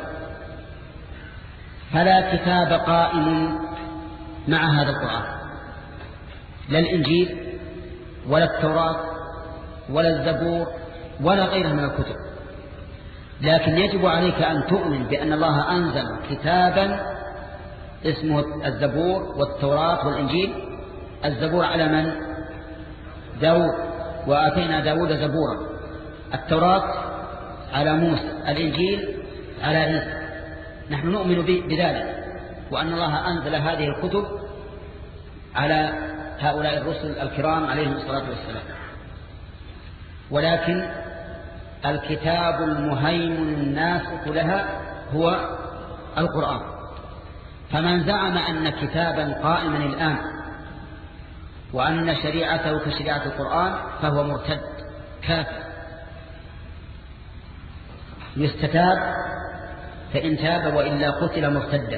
فلا كتاب قائم مع هذا القرآن، لا الإنجيل ولا التوراة ولا الزبور ولا غيرها من الكتب. لكن يجب عليك أن تؤمن بأن الله أنزل كتابا اسمه الزبور والتوراة والإنجيل. الزبور على من؟ داود، وآتينا داود زبورا. التوراة على موسى، الإنجيل على عيسى. نحن نؤمن بذلك، وأن الله أنزل هذه الكتب على هؤلاء الرسل الكرام عليهم الصلاة والسلام. ولكن الكتاب المهيمن الناسخ لها هو القرآن. فمن زعم أن كتابا قائما الآن وأن شريعته كشريعة القرآن فهو مرتد كافر، يستتاب فإن تاب وإلا قتل مرتدا.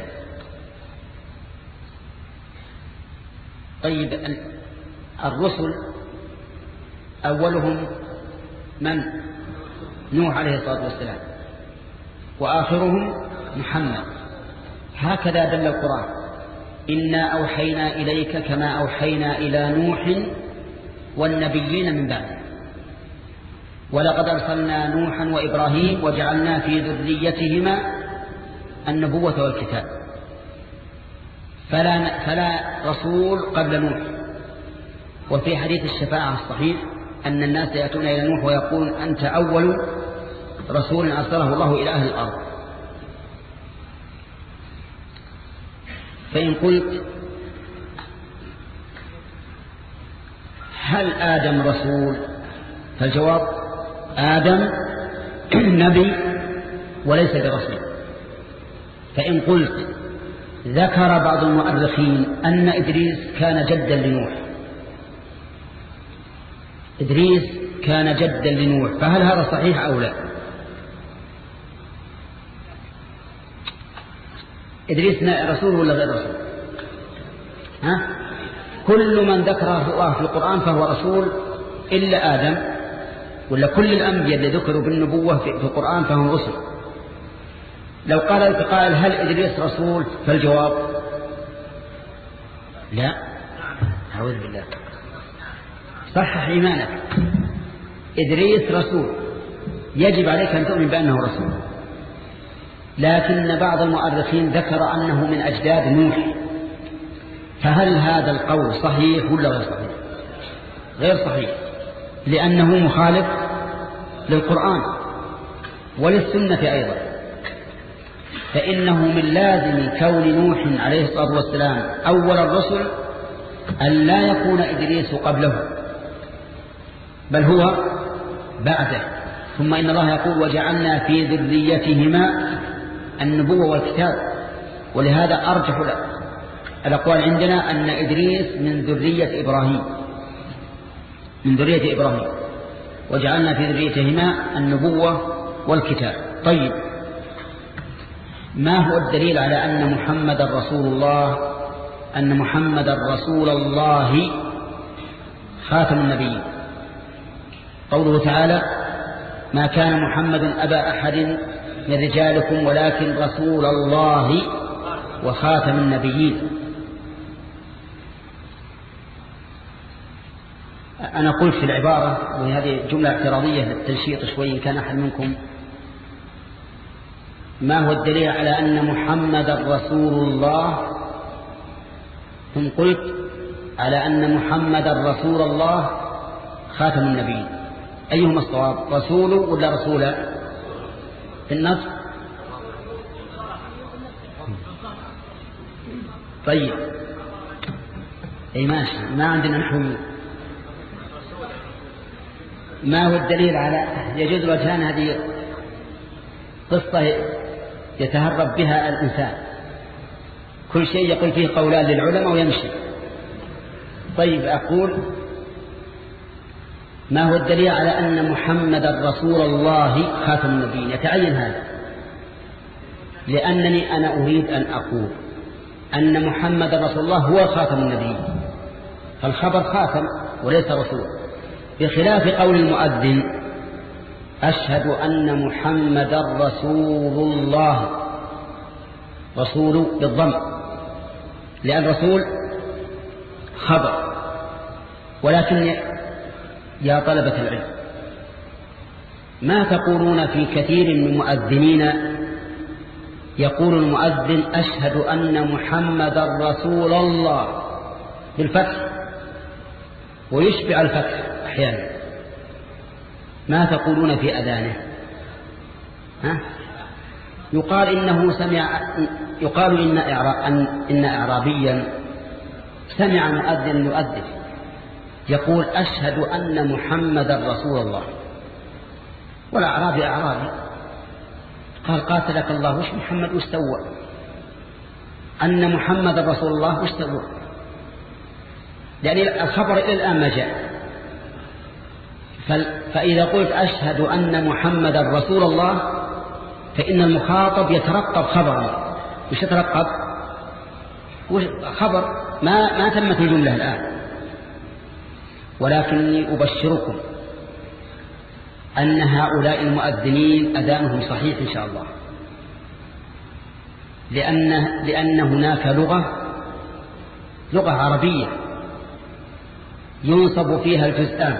طيب الرسل أولهم من؟ نوح عليه الصلاة والسلام، وآخرهم محمد. هكذا دل القرآن: إنا أوحينا إليك كما أوحينا إلى نوح والنبيين من بعده ولقد أرسلنا نوحا وإبراهيم وجعلنا في ذريتهما النبوة والكتاب، فلا, فلا رسول قبل نوح. وفي حديث الشفاعة الصحيح أن الناس يأتون إلى نوح ويقول أنت أول رسول أرسله الله إلى أهل الأرض. فإن قلت هل آدم رسول؟ فالجواب آدم نبي وليس برسول. فإن قلت ذكر بعض المؤرخين أن إدريس كان جدا لنوح، إدريس كان جدا لنوح، فهل هذا صحيح أو لا؟ إدريس رسول ولا غير رسول؟ ها؟ كل من ذكره الله في القرآن فهو رسول إلا آدم، ولا كل الأنبياء اللي ذكروا بالنبوة في القرآن فهم رسل. لو قال قائل هل إدريس رسول؟ فالجواب لا. أعوذ بالله. صحح إيمانك. إدريس رسول، يجب عليك أن تؤمن بأنه رسول، لكن بعض المؤرخين ذكر أنه من أجداد نوح، فهل هذا القول صحيح ولا غير صحيح؟ غير صحيح، لأنه مخالف للقرآن وللسنة أيضا. فإنه من لازم كون نوح عليه الصلاة والسلام أول الرسل أن لا يكون إدريس قبله، بل هو بعده. ثم إن الله يقول وجعلنا في ذريتهما النبوة والكتاب، ولهذا أرجح الأقوال عندنا أن إدريس من ذرية إبراهيم، من ذرية إبراهيم، وجعلنا في ذريتهما النبوة والكتاب. طيب، ما هو الدليل على أن محمد رسول الله، أن محمد رسول الله خاتم النبيين؟ قوله تعالى ما كان محمد أبا أحد من رجالكم ولكن رسول الله وخاتم النبيين. أنا قلت في العبارة، وهذه جملة اعتراضية للتنشيط شوي إن كان أحد منكم، ما هو الدليل على أن محمد رسول الله؟ ثم قلت على أن محمد رسول الله خاتم النبيين. أيهما الصواب، رسول ولا رسولا في النص؟ طيب أي ماشي، ما عندنا نحو. ما هو الدليل على يجوز وجهان؟ هذه قصة يتهرب بها الإنسان، كل شيء يقول فيه قولان للعلماء ويمشي. طيب أقول ما هو الدليل على أن محمد رسول الله خاتم النبيين؟ يتعين هذا، لأنني أنا أريد أن أقول أن محمد رسول الله هو خاتم النبيين، فالخبر خاتم وليس رسول، بخلاف قول المؤذن أشهد أن محمد رسول الله، رسول بالضم، لأن رسول خبر. ولكن يا طلبة العلم، ما تقولون في كثير من المؤذنين يقول المؤذن أشهد أن محمد رسول الله بالفتح ويشبع الفتح أحيانا، ما تقولون في أذانه؟ ها؟ يقال إنه سمع، يقال إن, إن, إن أعرابيا سمع مؤذن يؤذن يقول أشهد أن محمد رسول الله، والأعرابي أعرابي قال قاتلك الله وش محمد وش سوى؟ أن محمد رسول الله وش سوى؟ يعني الخبر إلى الآن ما جاء. فإذا قلت أشهد أن محمد رسول الله فإن المخاطب يترقب خبرا. وش يترقب؟ خبر ما ما تمت الجملة الآن. ولكني أبشركم أن هؤلاء المؤذنين أذانهم صحيح إن شاء الله، لأن, لأن هناك لغة لغة عربية ينصب فيها الجزءان،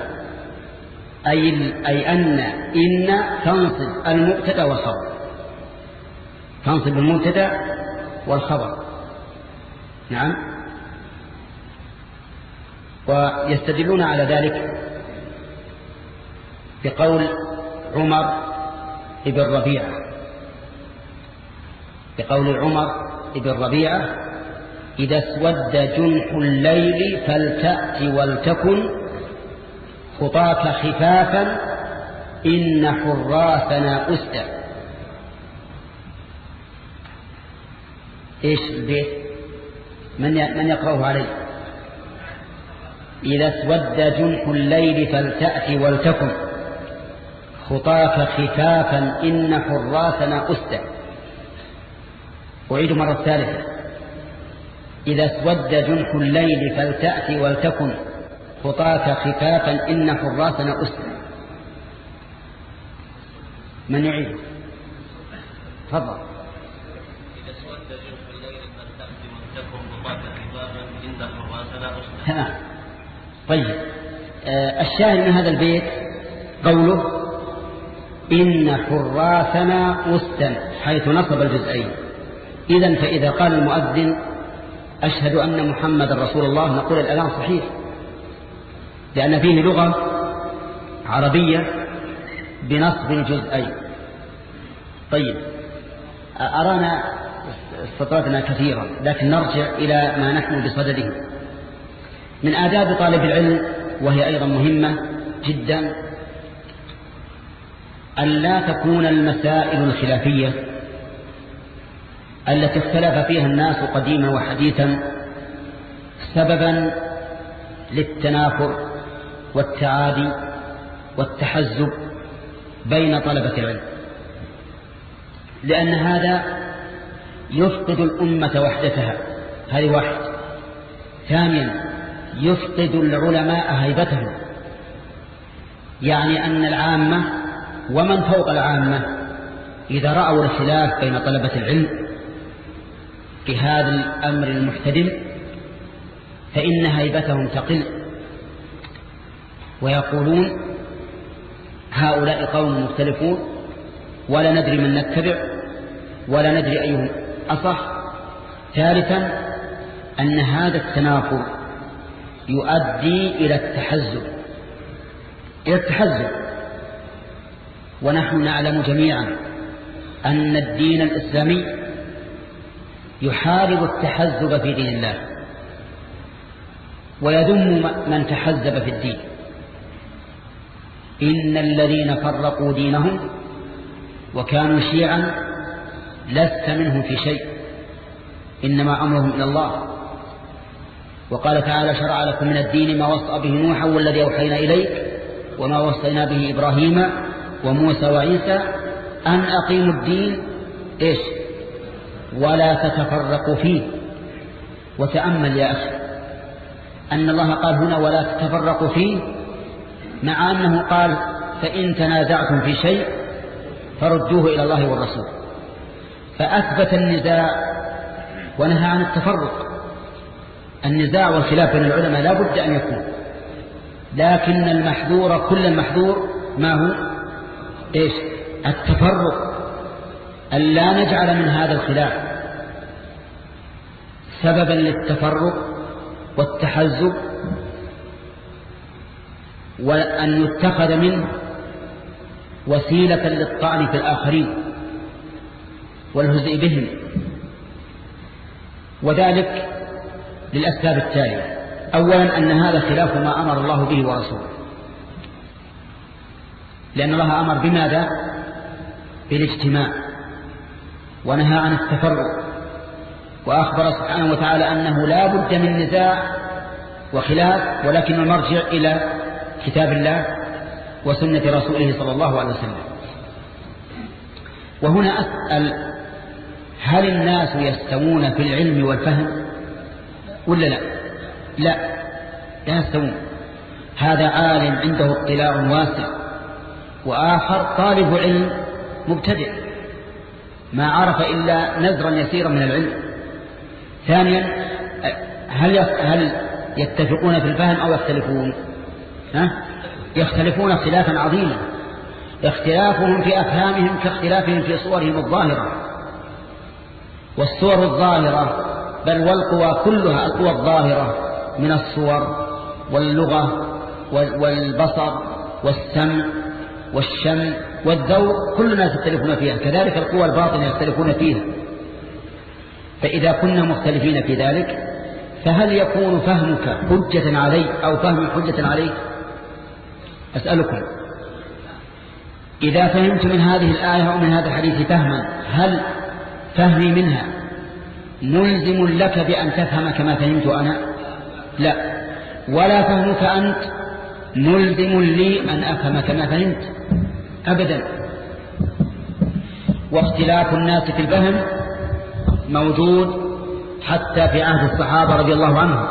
أي, أي أن إن تنصب المبتدأ والخبر، تنصب المبتدأ والخبر. نعم. ويستدلون على ذلك بقول عمر ابن ربيعة بقول عمر ابن ربيعة: إذا اسود جنح الليل فلتأت ولتكن خطاك خفافا إن حراسنا أسدى. إيش البيت؟ من من يقرأه عليه؟ إذا اسود جنح الليل فلتأت ولتكن خطاك خفافا إن حراسنا أسدى. أعيد مرة ثالثة: إذا اسود جنح الليل فلتأت ولتكن خطاك خفافا إن حراسنا أسدى. من يعيد؟ تفضل. إذا اسود جنح الليل فلتأت ولتكن خطاك خفافا إن حراسنا أسدى. تمام. طيب، آه الشاهد من هذا البيت قوله إن حراسنا أسدى حيث نصب الجزئين. إذن فإذا قال المؤذن أشهد أن محمد رسول الله نقول الأذان صحيح، لأن فيه لغة عربية بنصب الجزئين. طيب، أرانا استطردنا كثيرا، لكن نرجع إلى ما نحن بصدده. من آداب طالب العلم، وهي أيضا مهمة جدا، أن لا تكون المسائل الخلافية التي اختلف فيها الناس قديما وحديثا سببا للتنافر والتعادي والتحزب بين طلبة العلم، لأن هذا يفقد الأمة وحدتها. هذه واحد. ثانيا، يفقد العلماء هيبتهم، يعني أن العامة ومن فوق العامة إذا رأوا الخلاف بين طلبة العلم في هذا الأمر المحتدم فإن هيبتهم تقل، ويقولون هؤلاء قوم مختلفون ولا ندري من نتبع ولا ندري أيهم أصح. ثالثا، أن هذا التنافر يؤدي إلى التحزب إلى التحزب ونحن نعلم جميعا أن الدين الإسلامي يحارب التحزب في دين الله ويذم من تحزب في الدين. إن الذين فرقوا دينهم وكانوا شيعا لست منهم في شيء إنما أمرهم إلى الله. وقال تعالى: شرع لكم من الدين ما وصى به نوحا والذي أوحينا إليك وما وصينا به إبراهيم وموسى وعيسى أن أقيموا الدين إيش ولا تتفرقوا فيه. وتأمل يا أخي أن الله قال هنا ولا تتفرقوا فيه، مع أنه قال فإن تنازعتم في شيء فردوه إلى الله والرسول، فأثبت النزاع ونهى عن التفرق. النزاع والخلاف بين العلماء لا بد أن يكون، لكن المحذور كل المحذور ما هو إيش؟ التفرق، أن لا نجعل من هذا الخلاف سببا للتفرق والتحزب، وأن يتخذ منه وسيلة للطعن في الآخرين والهزء بهم، وذلك للأسباب التالية. أولا، أن هذا خلاف ما أمر الله به ورسوله، لأن الله أمر بماذا؟ بالاجتماع، ونهى عن التفرق، وأخبر سبحانه وتعالى أنه لا بد من نزاع وخلاف، ولكن المرجع إلى كتاب الله وسنة رسوله صلى الله عليه وسلم. وهنا أسأل: هل الناس يستوون في العلم والفهم ولا لا؟ لا، لا يستوون. هذا عالم عنده اطلاع واسع، وآخر طالب علم مبتدئ ما عرف إلا نذرا يسيرا من العلم. ثانيا، هل هل يتفقون في الفهم أو يختلفون؟ ها؟ يختلفون اختلافا عظيما، اختلافهم في أفهامهم كاختلافهم في صورهم الظاهرة. والصور الظاهرة بل والقوى كلها، القوى الظاهرة من الصور واللغة والبصر والسمع والشم والذوق كل الناس يختلفون فيها، كذلك القوى الباطنة يختلفون فيها. فإذا كنا مختلفين في ذلك فهل يكون فهمك حجة علي أو فهم حجة عليك؟ أسألكم، إذا فهمت من هذه الآية أو من هذا الحديث فهما، هل فهمي منها ملزم لك بأن تفهم كما فهمت أنا؟ لا. ولا فهمك أنت ملزم لي أن أفهم كما فهمت أبدا. واختلاف الناس في الفهم موجود حتى في عهد الصحابة رضي الله عنهم.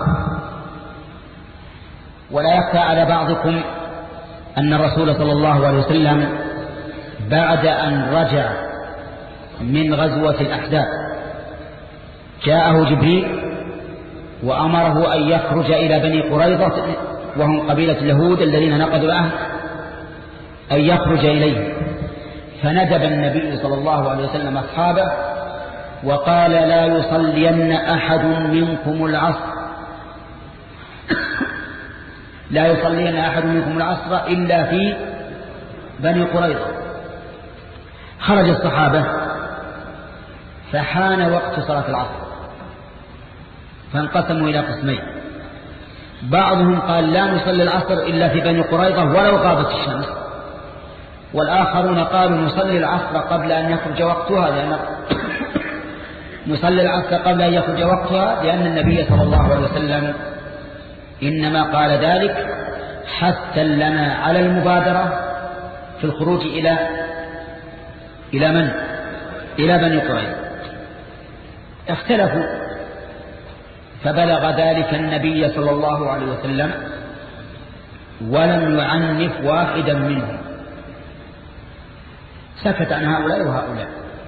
ولا يخفى على بعضكم أن الرسول صلى الله عليه وسلم بعد أن رجع من غزوة الأحزاب جاءه جبريل وأمره أن يخرج إلى بني قريظة وهم قبيلة اليهود الذين نقضوا العهد، أن يخرج إليه. فندب النبي صلى الله عليه وسلم أصحابه وقال: لا يصلين أحد منكم العصر لا يصلين أحد منكم العصر إلا في بني قريظة. خرج الصحابة فحان وقت صلاة العصر فانقسموا إلى قسمين، بعضهم قال: لا نصلي العصر إلا في بني قريظة ولو غابت الشمس، والآخرون قالوا: نصلي العصر قبل أن يخرج وقتها، لأن نصلي العصر قبل أن يخرج وقتها لأن النبي صلى الله عليه وسلم إنما قال ذلك حتى لنا على المبادرة في الخروج إلى إلى من؟ إلى بني قريظة. اختلفوا فبلغ ذلك النبي صلى الله عليه وسلم ولم يعنف واحدا منهم، سكت عن هؤلاء وهؤلاء،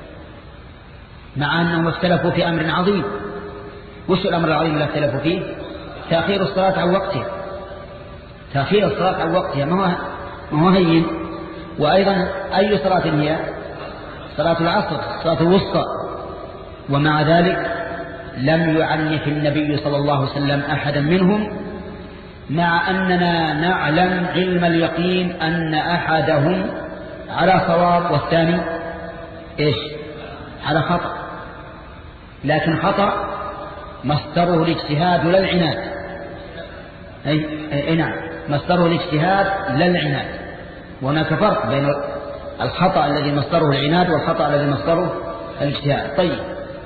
مع أنهم اختلفوا في أمر عظيم. وش الأمر العظيم اللي اختلفوا فيه؟ تأخير الصلاة عن وقتها. تأخير الصلاة عن وقتها ما هو هين. وأيضا أي صلاة هي؟ صلاة العصر، صلاة الوسطى. ومع ذلك لم يعنف النبي صلى الله عليه وسلم أحدا منهم، مع أننا نعلم علم اليقين أن أحدهم على صواب والثاني إيش؟ على خطأ. لكن خطأ مصدره الاجتهاد لا العناد. أي, أي نعم، مصدره الاجتهاد لا العناد. وهناك فرق بين الخطأ الذي مصدره العناد والخطأ الذي مصدره الاجتهاد. طيب،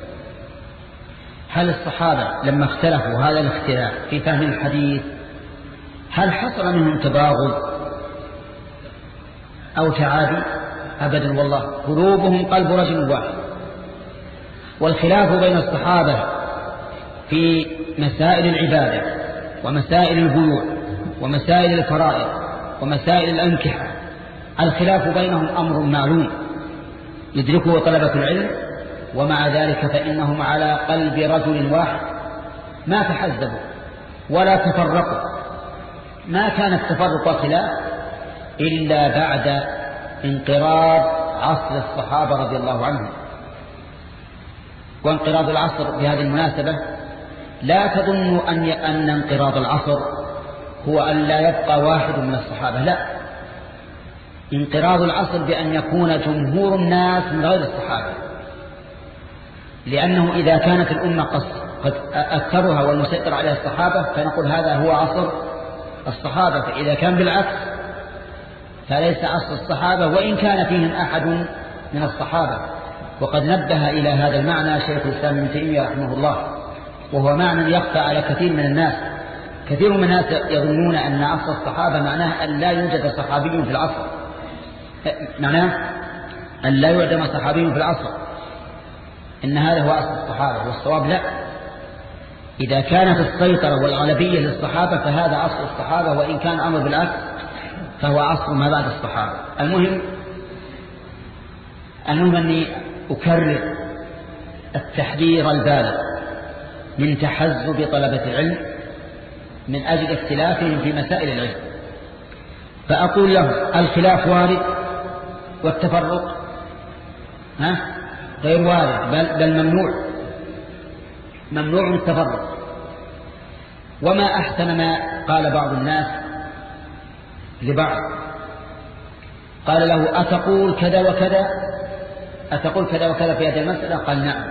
هل الصحابة لما اختلفوا هذا الاختلاف في فهم الحديث هل حصل منهم تباغض أو تعادي؟ أبدا والله، قلوبهم قلب رجل واحد. والخلاف بين الصحابة في مسائل العبادة ومسائل البيوع ومسائل الفرائض ومسائل الأنكحة، الخلاف بينهم أمر معلوم يدركه طلبة العلم، ومع ذلك فإنهم على قلب رجل واحد، ما تحزبوا ولا تفرقوا. ما كان التفرق والخلاف إلا بعد انقراض عصر الصحابة رضي الله عنهم. وانقراض العصر بهذه المناسبة لا تظنوا أن أن انقراض العصر هو أن لا يبقى واحد من الصحابة، لا، انقراض العصر بأن يكون جمهور الناس من غير الصحابة. لأنه إذا كانت الأمة قد أكثرها والمسيطر عليها الصحابة فنقول هذا هو عصر الصحابة، فإذا كان بالعكس فليس عصر الصحابة وإن كان فيهم أحد من الصحابة. وقد نبه إلى هذا المعنى شيخ الإسلام ابن تيمية رحمه الله، وهو معنى يخفى على كثير من الناس. كثير من الناس يظنون أن عصر الصحابة معناه أن لا يوجد صحابي في العصر، معناه أن لا يعدم صحابي في العصر، إن هذا هو عصر الصحابة. والصواب لا، إذا كانت السيطرة والغالبية للصحابة فهذا عصر الصحابة، وإن كان أمر بالعكس فهو عصر ما بعد الصحابة. المهم المهم أني أكرر التحذير البالغ من تحزب طلبة العلم من أجل اختلافهم في مسائل العلم. فأقول لهم الخلاف وارد والتفرق ها غير وارد، بل, بل ممنوع. ممنوع التفرق. وما أحسن ما قال بعض الناس لبعض، قال له: أتقول كذا وكذا أتقول كذا وكذا في هذه المسألة؟ قال: نعم.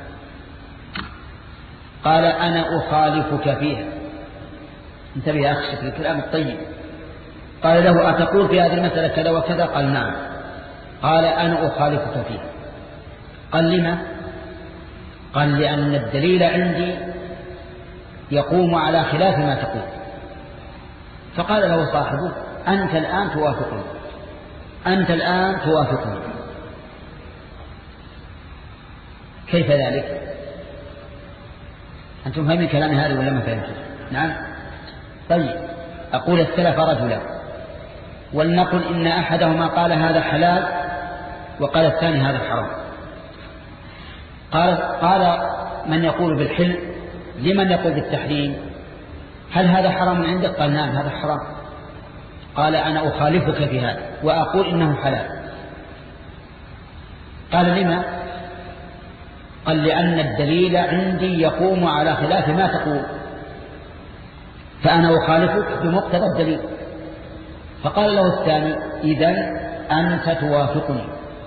قال: أنا أخالفك فيها. انتبه يا أخي في الكلام الطيب. قال له: أتقول في هذه المسألة كذا وكذا؟ قال: نعم. قال: أنا أخالفك فيها. قال: لما؟ قال: لأن الدليل عندي يقوم على خلاف ما تقول. فقال له صاحبه: أنت الآن توافقني أنت الآن توافقني كيف ذلك؟ أنتم فاهمين كلام هذا ولا ما فهمتم؟ نعم. طيب، أقول السلف رجلا، ولنقل إن أحدهما قال هذا حلال وقال الثاني هذا حرام. قال, قال من يقول بالحل لمن يقول بالتحريم: هل هذا حرام عندك؟ قال: نعم هذا حرام. قال: أنا أخالفك في هذا وأقول إنه حلال. قال: لما؟ قال: لأن الدليل عندي يقوم على خلاف ما تقول، فأنا أخالفك بمقتضى الدليل. فقال له الثاني: إذن أنت توافقني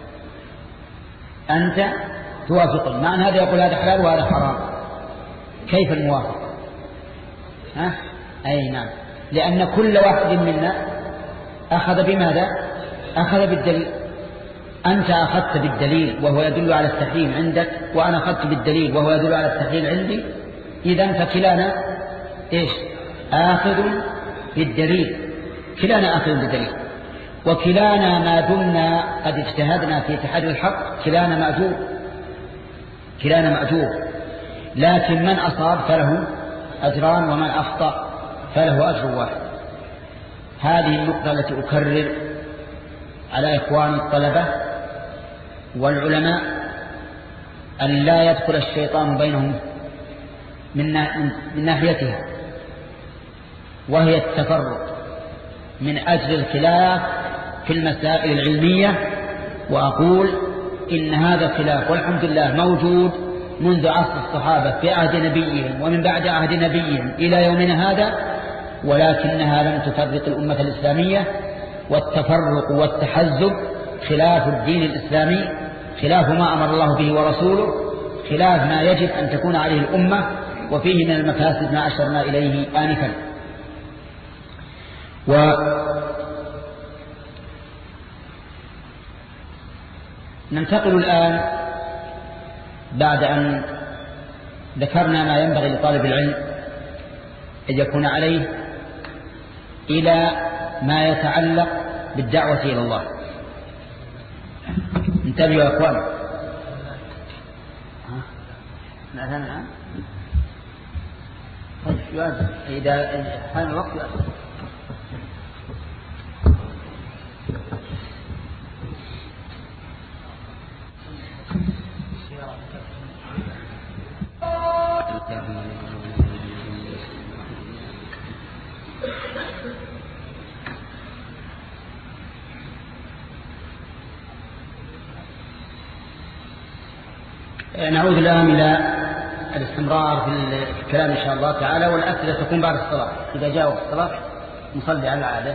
أنت توافقني معنى هذا يقول هذا حلال وهذا حرام. كيف الموافقة؟ ها؟ أي نعم، لأن كل واحد منا أخذ بماذا؟ أخذ بالدليل. أنت أخذت بالدليل وهو يدل على التحريم عندك، وأنا أخذت بالدليل وهو يدل على التحريم عندي. إذن فكلانا إيش؟ آخذ بالدليل، كلانا آخذ بالدليل، وكلانا ما دمنا قد اجتهدنا في تحري الحق كلانا مأجور كلانا مأجور لكن من أصاب فله أجران ومن أخطأ فله أجر واحد. هذه النقطة التي أكرر على إخوان الطلبة والعلماء أن لا يدخل الشيطان بينهم من ناحيتها، وهي التفرق من أجل الخلاف في المسائل العلمية. وأقول إن هذا الخلاف والحمد لله موجود منذ عصر الصحابة في عهد نبيهم ومن بعد عهد نبيهم إلى يومنا هذا، ولكنها لم تفرق الأمة الإسلامية. والتفرق والتحزب خلاف الدين الإسلامي، خلاف ما أمر الله به ورسوله، خلاف ما يجب أن تكون عليه الأمة، وفيه من المفاسد ما أشرنا إليه آنفا. وننتقل الآن بعد أن ذكرنا ما ينبغي لطالب العلم أن يكون عليه إلى ما يتعلق بالدعوة إلى الله. انتبهوا يا أخوان. نعم نعم. طيب يؤذن إذا كان الوقت يؤذن. نعود الآن إلى الاستمرار في الكلام إن شاء الله تعالى، والأسئلة تكون بعد الصلاة. إذا جاء وقت الصلاة نصلي على العادة.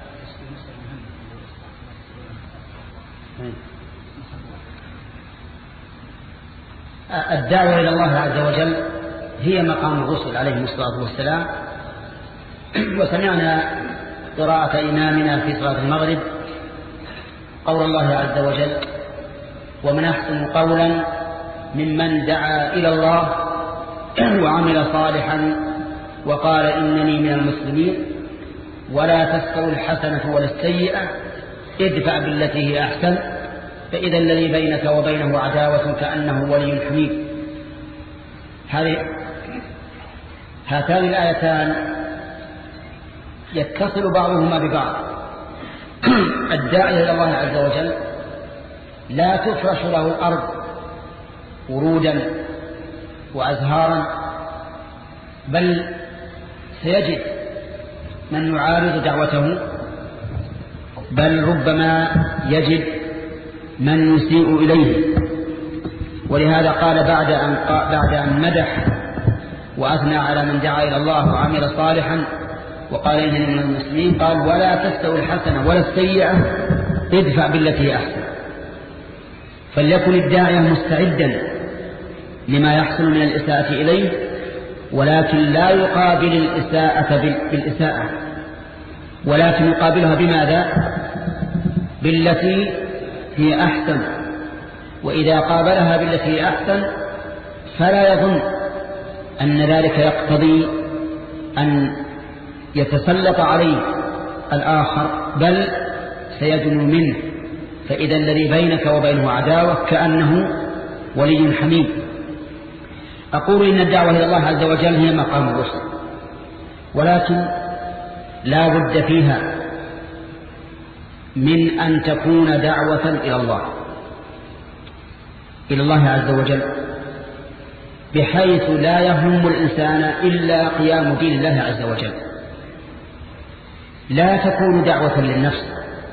الدعوة إلى الله عز وجل هي مقام الرسل عليهم الصلاة والسلام. وسمعنا قراءة إمامنا في صلاة المغرب قول الله عز وجل: ومن أحسن قولا ممن دعا إلى الله وعمل صالحا وقال إنني من المسلمين ولا تستوي الحسنة ولا السيئة ادفع بالتي هي أحسن فإذا الذي بينك وبينه عداوة كأنه ولي حميد. هذه هاتان الآيتان يتصل بعضهما ببعض. الداعي إلى الله عز وجل لا تفرش له الأرض ورودا وأزهارا، بل سيجد من يعارض دعوته، بل ربما يجد من يسيء إليه. ولهذا قال بعد أن, بعد أن مدح وأثنى على من دعا إلى الله وعمل صالحا وقال إنني من المسلمين، قال ولا تستوي الحسنة ولا السيئة ادفع بالتي هي أحسن. فليكن الداعية مستعدا لما يحصل من الإساءة إليه، ولكن لا يقابل الإساءة بالإساءة، ولكن يقابلها بماذا؟ بالتي هي أحسن. وإذا قابلها بالتي هي أحسن فلا يظن أن ذلك يقتضي أن يتسلط عليه الآخر، بل سيدنو منه، فإذا الذي بينك وبينه عداوة كأنه ولي حميم. أقول إن الدعوة إلى الله عز وجل هي مقام الرسل، ولكن لا بد فيها من أن تكون دعوة إلى الله إلى الله عز وجل، بحيث لا يهم الإنسان إلا قيام دين الله عز وجل. لا تكون دعوة للنفس،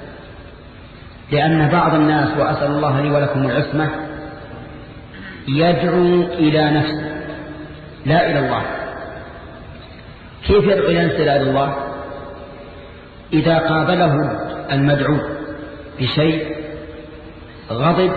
لأن بعض الناس، وأسأل الله لي ولكم العصمة، يدعو إلى نفسه لا إلى الله. كيف يدعو إلى نفسه لا إلى الله؟ إذا قابله المدعو بشيء غضب،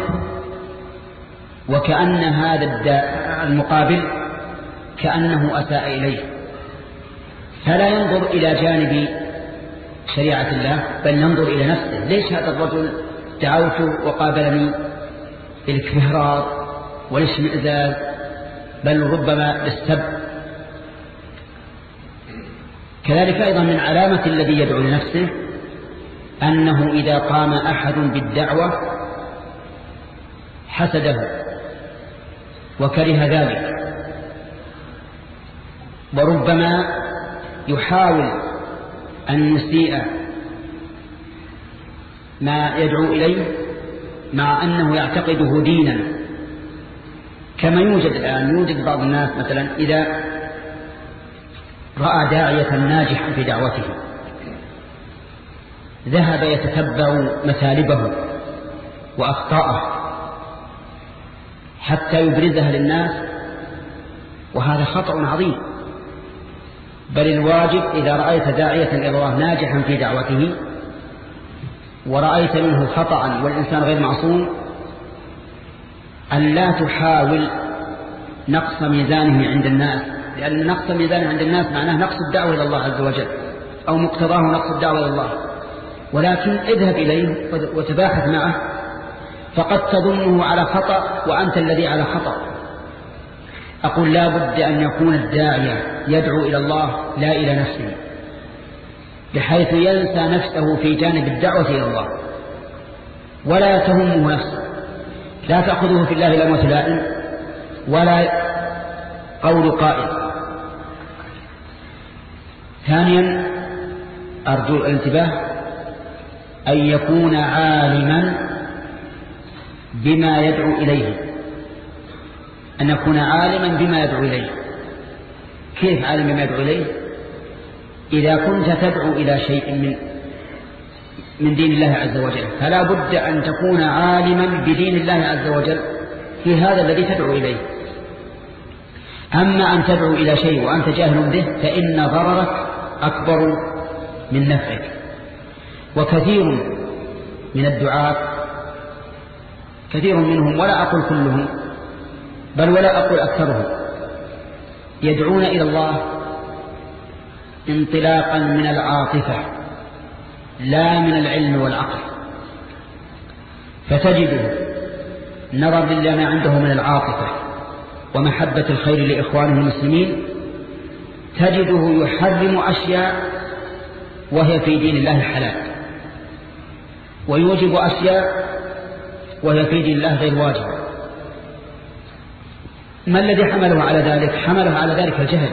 وكأن هذا المقابل كأنه أساء إليه، فلا ينظر إلى جانب شريعة الله، بل ينظر إلى نفسه. ليش هذا الرجل دعوته وقابلني بالكفرات والاشمئزاز، بل ربما بالسب؟ كذلك أيضا من علامة الذي يدعو لنفسه أنه إذا قام أحد بالدعوة حسده وكره ذلك، وربما يحاول أن يسيء ما يدعو إليه مع أنه يعتقده دينا. كما يوجد الآن يوجد بعض الناس مثلا إذا رأى داعية ناجحا في دعوته ذهب يتتبع مثالبه وأخطاءه حتى يبرزها للناس، وهذا خطأ عظيم. بل الواجب إذا رأيت داعية إلى الله ناجحا في دعوته ورأيت منه خطأ والإنسان غير معصوم، أن لا تحاول نقص ميزانه عند الناس، لأن نقص ميزانه عند الناس معناه نقص الدعوة إلى الله عز وجل، أو مقتضاه نقص الدعوة إلى الله. ولكن اذهب إليه وتباحث معه، فقد تظنه على خطأ وأنت الذي على خطأ. أقول لا بد أن يكون الداعية يدعو إلى الله لا إلى نفسه، بحيث ينسى نفسه في جانب الدعوة إلى الله ولا تهمه نفسه. لا تأخذه في الله لومة لائم ولا قول قائل. ثانيا أرجو الانتباه أن يكون عالما بما يدعو إليه، أن يكون عالما بما يدعو إليه. كيف عالم بما يدعو إليه؟ إذا كنت تدعو إلى شيء من من دين الله عز وجل فلا بد أن تكون عالما بدين الله عز وجل في هذا الذي تدعو إليه. أما أن تدعو إلى شيء وأنت جاهل به فإن ضررك أكبر من نفعك. وكثير من الدعاة، كثير منهم ولا أقول كلهم بل ولا أقول أكثرهم، يدعون إلى الله انطلاقا من العاطفة لا من العلم والعقل، فتجده نظر لما عنده من العاطفة ومحبة الخير لإخوانه المسلمين، تجده يحرم أشياء وهي في دين الله حلال، ويوجب أشياء وهي في دين الله غير واجبة. ما الذي حمله على ذلك؟ حمله على ذلك الجهل،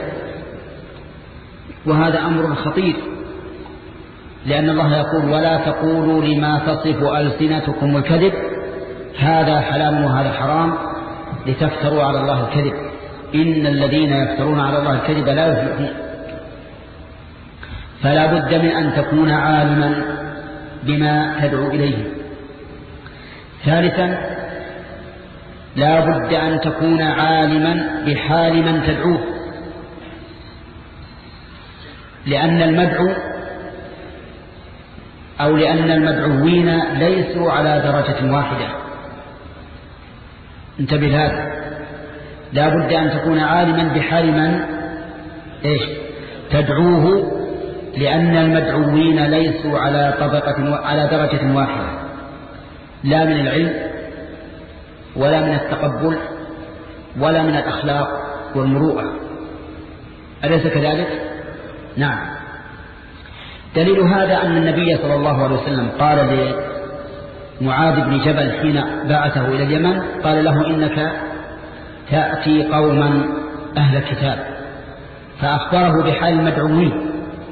وهذا أمر خطير، لأن الله يقول ولا تقولوا لما تصف ألسنتكم الكذب هذا حلال وهذا حرام لتفتروا على الله الكذب إن الذين يفترون على الله الكذب لا يفلحون. فلا بد من أن تكون عالما بما تدعو إليه. ثالثا لا بد أن تكون عالما بحال من تدعوه، لأن المدعو أو لأن المدعوين ليسوا على درجة واحدة. انتبه لهذا، لا بد أن تكون عالما بحال من إيش تدعوه، لأن المدعوين ليسوا على طبقة على درجة واحدة، لا من العلم ولا من التقبل ولا من الأخلاق والمروءة، أليس كذلك؟ نعم. دليل هذا أن النبي صلى الله عليه وسلم قال لمعاذ بن جبل حين بعثه إلى اليمن، قال له إنك تأتي قوما أهل كتاب، فأخبره بحال المدعوين.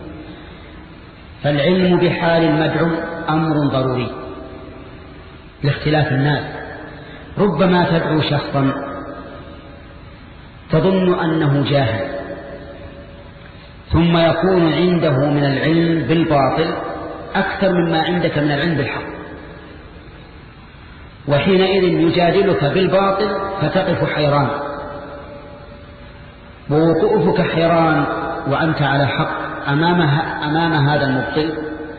فالعلم بحال المدعو أمر ضروري لاختلاف الناس. ربما تدعو شخصا تظن أنه جاهل، ثم يكون عنده من العلم بالباطل أكثر مما عندك من العلم بالحق، وحينئذ يجادلك بالباطل فتقف حيران، ووقوفك حيران وأنت على حق أمام, أمام هذا المبطل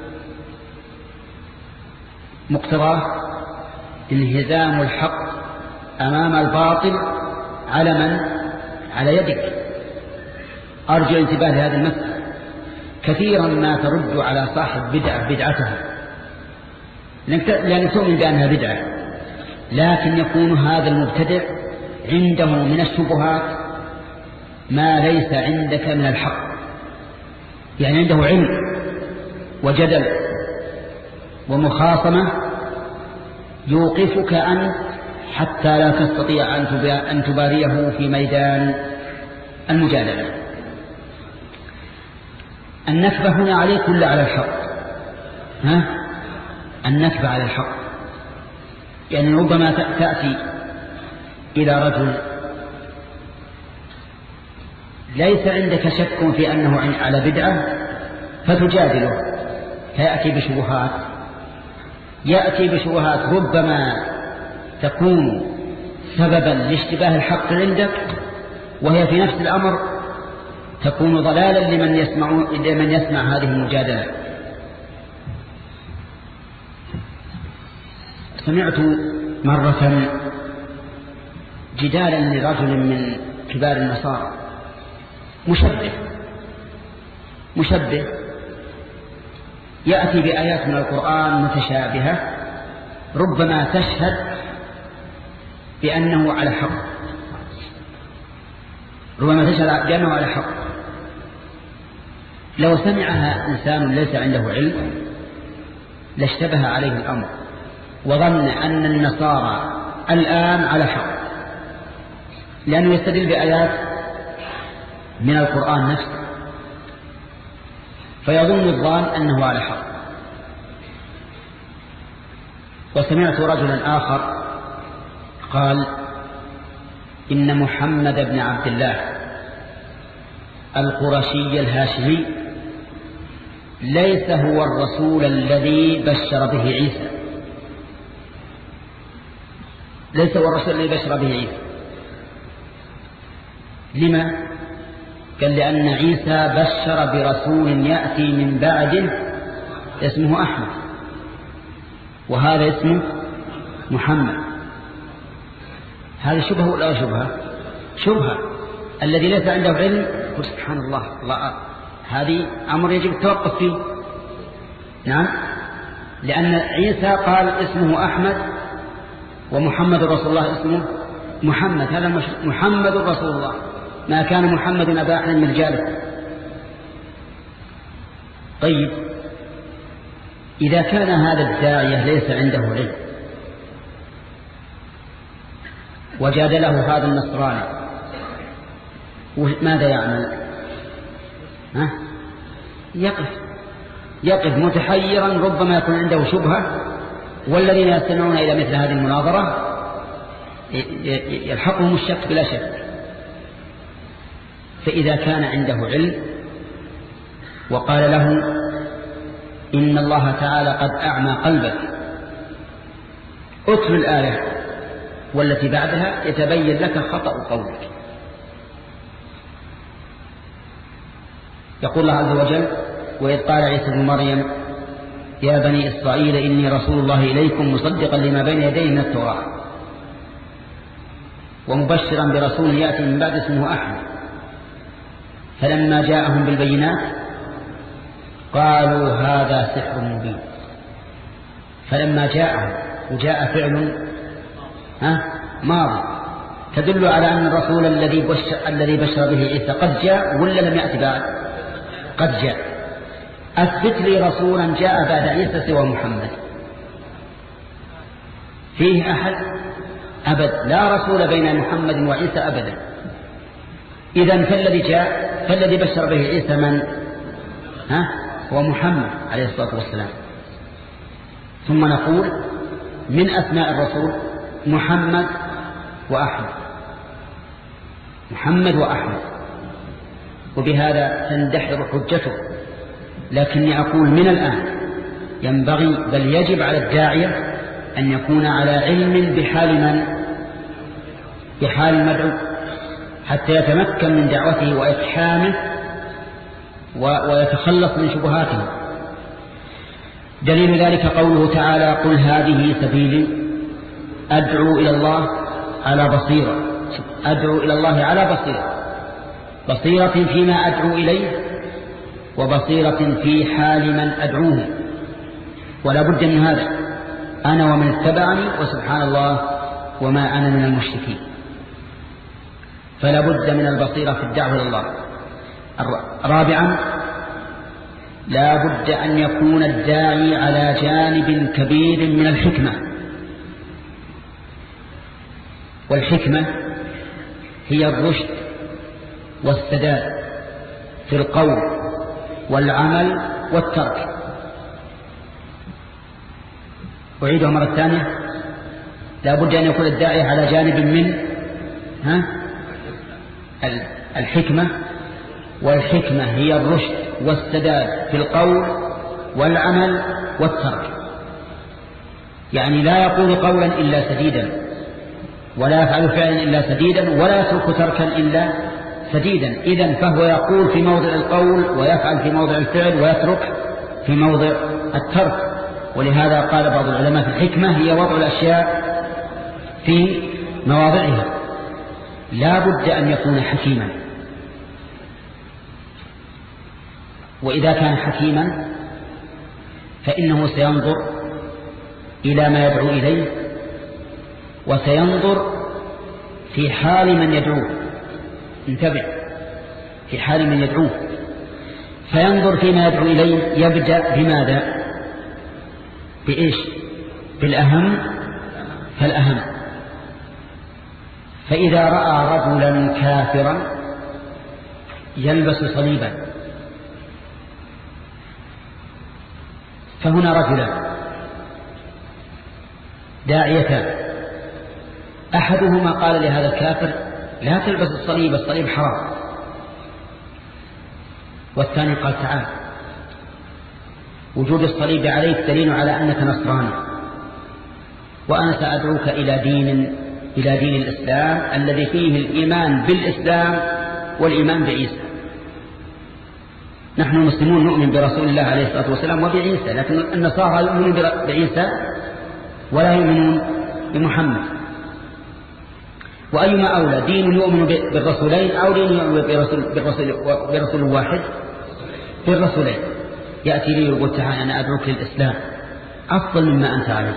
مقتضاه انهزام الحق أمام الباطل على من؟ على يدك. أرجو الانتباه لهذه المسألة. كثيرا ما ترد على صاحب بدعة بدعته لأن تؤمن بأنها بدعة، لكن يكون هذا المبتدع عنده من الشبهات ما ليس عندك من الحق، يعني عنده علم وجدل ومخاصمة يوقفك أنت حتى لا تستطيع أن تباريه في ميدان المجادلة. النكبة هنا عليك كل على الحق، ها؟ النكبة على الحق، يعني ربما تأتي إلى رجل ليس عندك شك في أنه على بدعة فتجادله، فيأتي بشبهات يأتي بشبهات ربما تكون سببا لاشتباه الحق عندك، وهي في نفس الأمر تكون ضلالا لمن يسمع, لمن يسمع هذه المجادلة. سمعت مرة جدالا لرجل من كبار النصارى مشبه مشبه يأتي بآيات من القرآن متشابهة ربما تشهد بأنه على حق، ربما تشهد بأنه على حق. لو سمعها إنسان ليس عنده علم لاشتبه عليه الأمر وظن أن النصارى الآن على حق، لأنه يستدل بآيات من القرآن نفسه، فيظن الظان أنه على حق. وسمعت رجلا آخر قال إن محمد بن عبد الله القرشي الهاشمي ليس هو الرسول الذي بشر به عيسى، ليس هو الرسول الذي بشر به عيسى. لما؟ قال لأن عيسى بشر برسول يأتي من بعده اسمه أحمد، وهذا اسمه محمد. هذا شبهه ولا شبهه؟ شبهه. الذي ليس عنده علم يقول سبحان الله, الله هذه أمر يجب التوقف فيه. نعم، لأن عيسى قال اسمه أحمد ومحمد رسول الله اسمه محمد، هذا محمد رسول الله، ما كان محمد أبا أحد من رجاله. طيب، إذا كان هذا الداعية ليس عنده علم وجادله هذا النصراني ماذا يعمل؟ ها؟ يقف يقف متحيرا، ربما يكون عنده شبهة، والذين يستمعون إلى مثل هذه المناظرة يلحقهم الشك بلا شك. فإذا كان عنده علم وقال له إن الله تعالى قد أعمى قلبك، اتل الآية والتي بعدها يتبين لك خطأ قولك. يقول الله عز وجل: وإذ قال عيسى بن مريم يا بني إسرائيل إني رسول الله إليكم مصدقا لما بين يديه من التوراة ومبشرا برسول يأتي من بعد اسمه أحمد. فلما جاءهم بالبينات قالوا هذا سحر مبين. فلما جاءهم، وجاء فعل ها ماضي تدل على أن الرسول الذي بشر, الذي بشر به عيسى قد جاء ولا لم يأتي بعد؟ قد جاء. أثبت لي رسولا جاء بعد عيسى سوى محمد. فيه أحد؟ أبد. لا رسول بين محمد وعيسى أبدا. إذن فالذي جاء فالذي بشر به عيسى من؟ ها؟ هو محمد عليه الصلاة والسلام. ثم نقول من أسماء الرسول محمد وأحمد، محمد وأحمد، وبهذا تندحر حجته. لكني أقول من الآن ينبغي بل يجب على الداعية أن يكون على علم بحال من؟ بحال المدعو، حتى يتمكن من دعوته وإفحامه ويتخلص من شبهاته. دليل ذلك قوله تعالى: قل هذه سبيلي أدعو إلى الله على بصيرة. أدعو إلى الله على بصيرة، بصيرة فيما أدعو إليه وبصيرة في حال من أدعوه، ولا بد من هذا. أنا ومن اتبعني وسبحان الله وما أنا من المشركين. فلا بد من البصيرة في الدعوة إلى الله. رابعا، لا بد أن يكون الداعي على جانب كبير من الحكمة. والحكمة هي الرشد والسداد في القول والعمل والترك. أعيدها مرة ثانية: لا بد أن يكون الداعي على جانب من ها الحكمة، والحكمة هي الرشد والسداد في القول والعمل والترك. يعني لا يقول قولا إلا سديدا، ولا يفعل فعلا إلا سديدا، ولا يترك تركا إلا سديدا. إذن فهو يقول في موضع القول ويفعل في موضع الفعل ويترك في موضع الترك. ولهذا قال بعض العلماء: في الحكمة هي وضع الأشياء في مواضعها. لا بد أن يكون حكيما، وإذا كان حكيما فإنه سينظر إلى ما يدعو إليه، وسينظر في حال من يدعوه. انتبه، في حال من يدعوه، فينظر فيما يدعو إليه. يبدأ بماذا؟ بإيش؟ بالأهم فالأهم. فإذا رأى رجلا كافرا يلبس صليبا، فهنا رجلان داعيتان، أحدهما قال لهذا الكافر: لا تلبس الصليب، الصليب حرام. والثاني قال: تعال، وجود الصليب عليك دليل على أنك نصراني، وأنا سأدعوك إلى دين إلى دين الإسلام الذي فيه الإيمان بالإسلام والإيمان بعيسى. نحن المسلمون نؤمن برسول الله عليه الصلاة والسلام وبعيسى، لكن النصارى يؤمنون بعيسى ولا يؤمنون بمحمد. وأيما أولى، دين يؤمن بالرسولين أو دين يؤمن برسول, برسول, برسول واحد؟ بالرسولين. يأتي لي ويقول: تعالى أنا أدعوك للإسلام أفضل مما أنت عليه.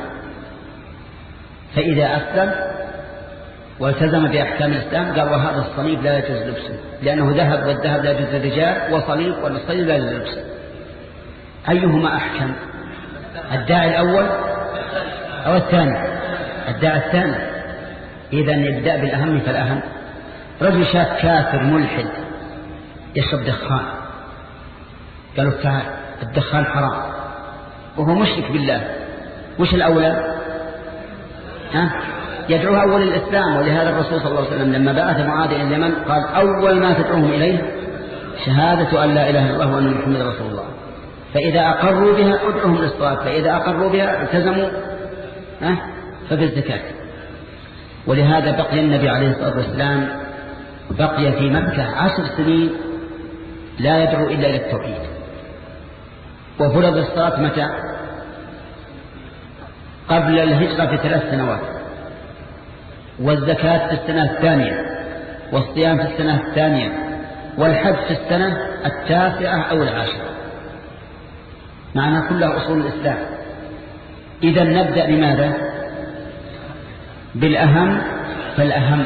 فإذا أسلم والتزم بأحكام الإسلام قال: وهذا الصليب لا يجوز لبسه، لأنه ذهب، والذهب لا يجوز للرجال، وصليب والصليب لا يجوز لبسه. أيهما أحكم، الداعي الأول أو الثاني؟ الداعي الثاني. إذن يبدأ بالأهم فالأهم. رجل شاف كافر ملحد يشرب دخان، قالوا: تعال، الدخان حرام، وهو مشرك بالله. وش الأولى؟ ها؟ يدعوها أول الإسلام. ولهذا الرسول صلى الله عليه وسلم لما بعث معاذ إلى اليمن قال: أول ما تدعوهم إليه شهادة أن لا إله إلا الله وأن محمد رسول الله. فإذا أقروا بها أدعوهم للصلاة، فإذا أقروا بها التزموا ها فبالزكاة. ولهذا بقي النبي عليه الصلاة والسلام بقي في مكة عشر سنين لا يدعو إلا إلى التوحيد. وفرض الصلاة متى؟ قبل الهجرة بثلاث سنوات، والزكاة في السنة الثانية، والصيام في السنة الثانية، والحج في السنة التاسعة أو العاشرة، معنى كلها أصول الإسلام. إذا نبدأ بماذا؟ بالأهم فالأهم،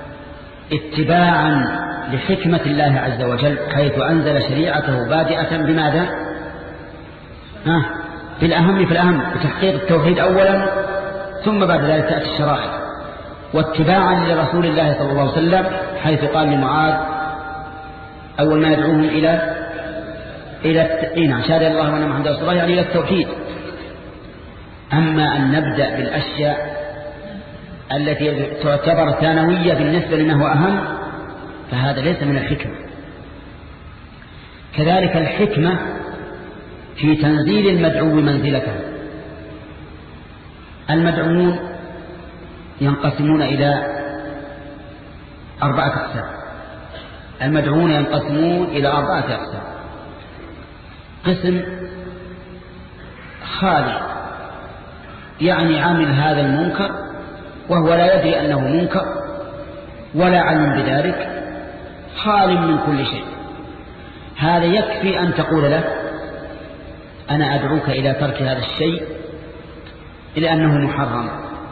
اتباعا لحكمة الله عز وجل حيث أنزل شريعته بادئة بماذا؟ ها بالأهم فالأهم، بتحقيق التوحيد أولا، ثم بعد ذلك تأتي الشرائع، واتباعا لرسول الله صلى الله عليه وسلم حيث قال لمعاذ أول ما يدعوهم إلى إلى إينا شهادة الله وأن محمدا رسول الله، يعني إلى التوحيد. أما أن نبدأ بالأشياء التي تعتبر ثانوية بالنسبة لما هو أهم فهذا ليس من الحكمة. كذلك الحكمة في تنزيل المدعو منزلته. المدعوون ينقسمون إلى أربعة أقسام. المدعوون ينقسمون إلى أربعة أقسام. قسم خالي، يعني عامل هذا المنكر وهو لا يدري أنه منكر ولا علم بذلك، خال من كل شيء. هذا يكفي أن تقول له أنا أدعوك إلى ترك هذا الشيء لأنه محرم.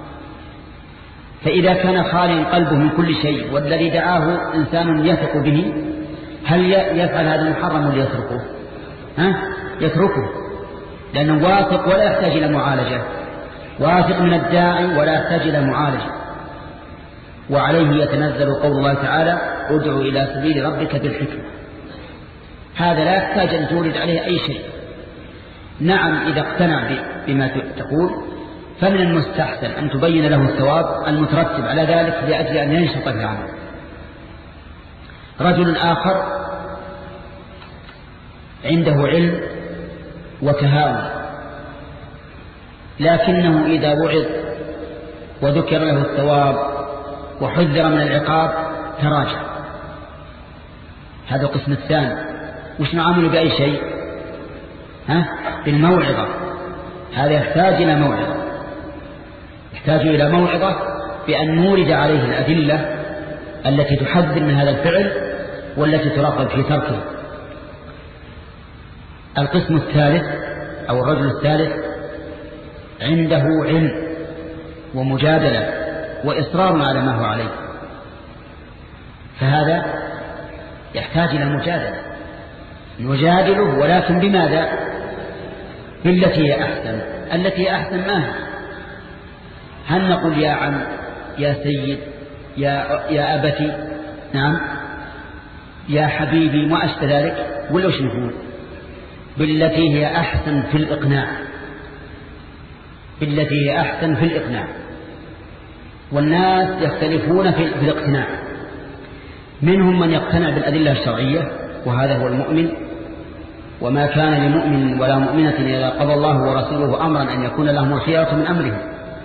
فإذا كان خال قلبه من كل شيء والذي دعاه إنسان يثق به، هل يفعل هذا المحرم ولا يتركه؟ ها؟ يتركه، لأنه واثق ولا يحتاج إلى معالجة، واثق من الداعي ولا يحتاج إلى معالجة. وعليه يتنزل قول الله تعالى ادعو إلى سبيل ربك بالحكمة. هذا لا يحتاج أن تورد عليه أي شيء. نعم إذا اقتنع بما تقول فمن المستحسن أن تبين له الثواب المترتب على ذلك لأجل أن ينشط في العمل. رجل آخر عنده علم وتهاون، لكنه إذا وعظ وذكر له الثواب وحذر من العقاب تراجع. هذا القسم الثاني. وش نعمل بأي شيء؟ ها؟ بالموعظة. هذا يحتاج إلى موعظة، يحتاج إلى موعظة بأن نورد عليه الأدلة التي تحذر من هذا الفعل والتي ترغب في تركه. القسم الثالث أو الرجل الثالث عنده علم ومجادلة وإصرار على ما هو عليه، فهذا يحتاج إلى مجادلة، نجادله ولكن بماذا؟ بالتي هي أحسن. التي هي أحسن ما هي؟ هل نقول يا عم، يا سيد، يا, يا أبتي، نعم، يا حبيبي، ما أشبه ذلك، ولا وش نقول؟ بالتي هي أحسن في الإقناع، بالتي هي أحسن في الإقناع. والناس يختلفون في الاقتناع، منهم من يقتنع بالأدلة الشرعية وهذا هو المؤمن، وما كان لمؤمن ولا مؤمنة إذا قضى الله ورسوله أمرا أن يكون لهم الخيرة من أمرهم.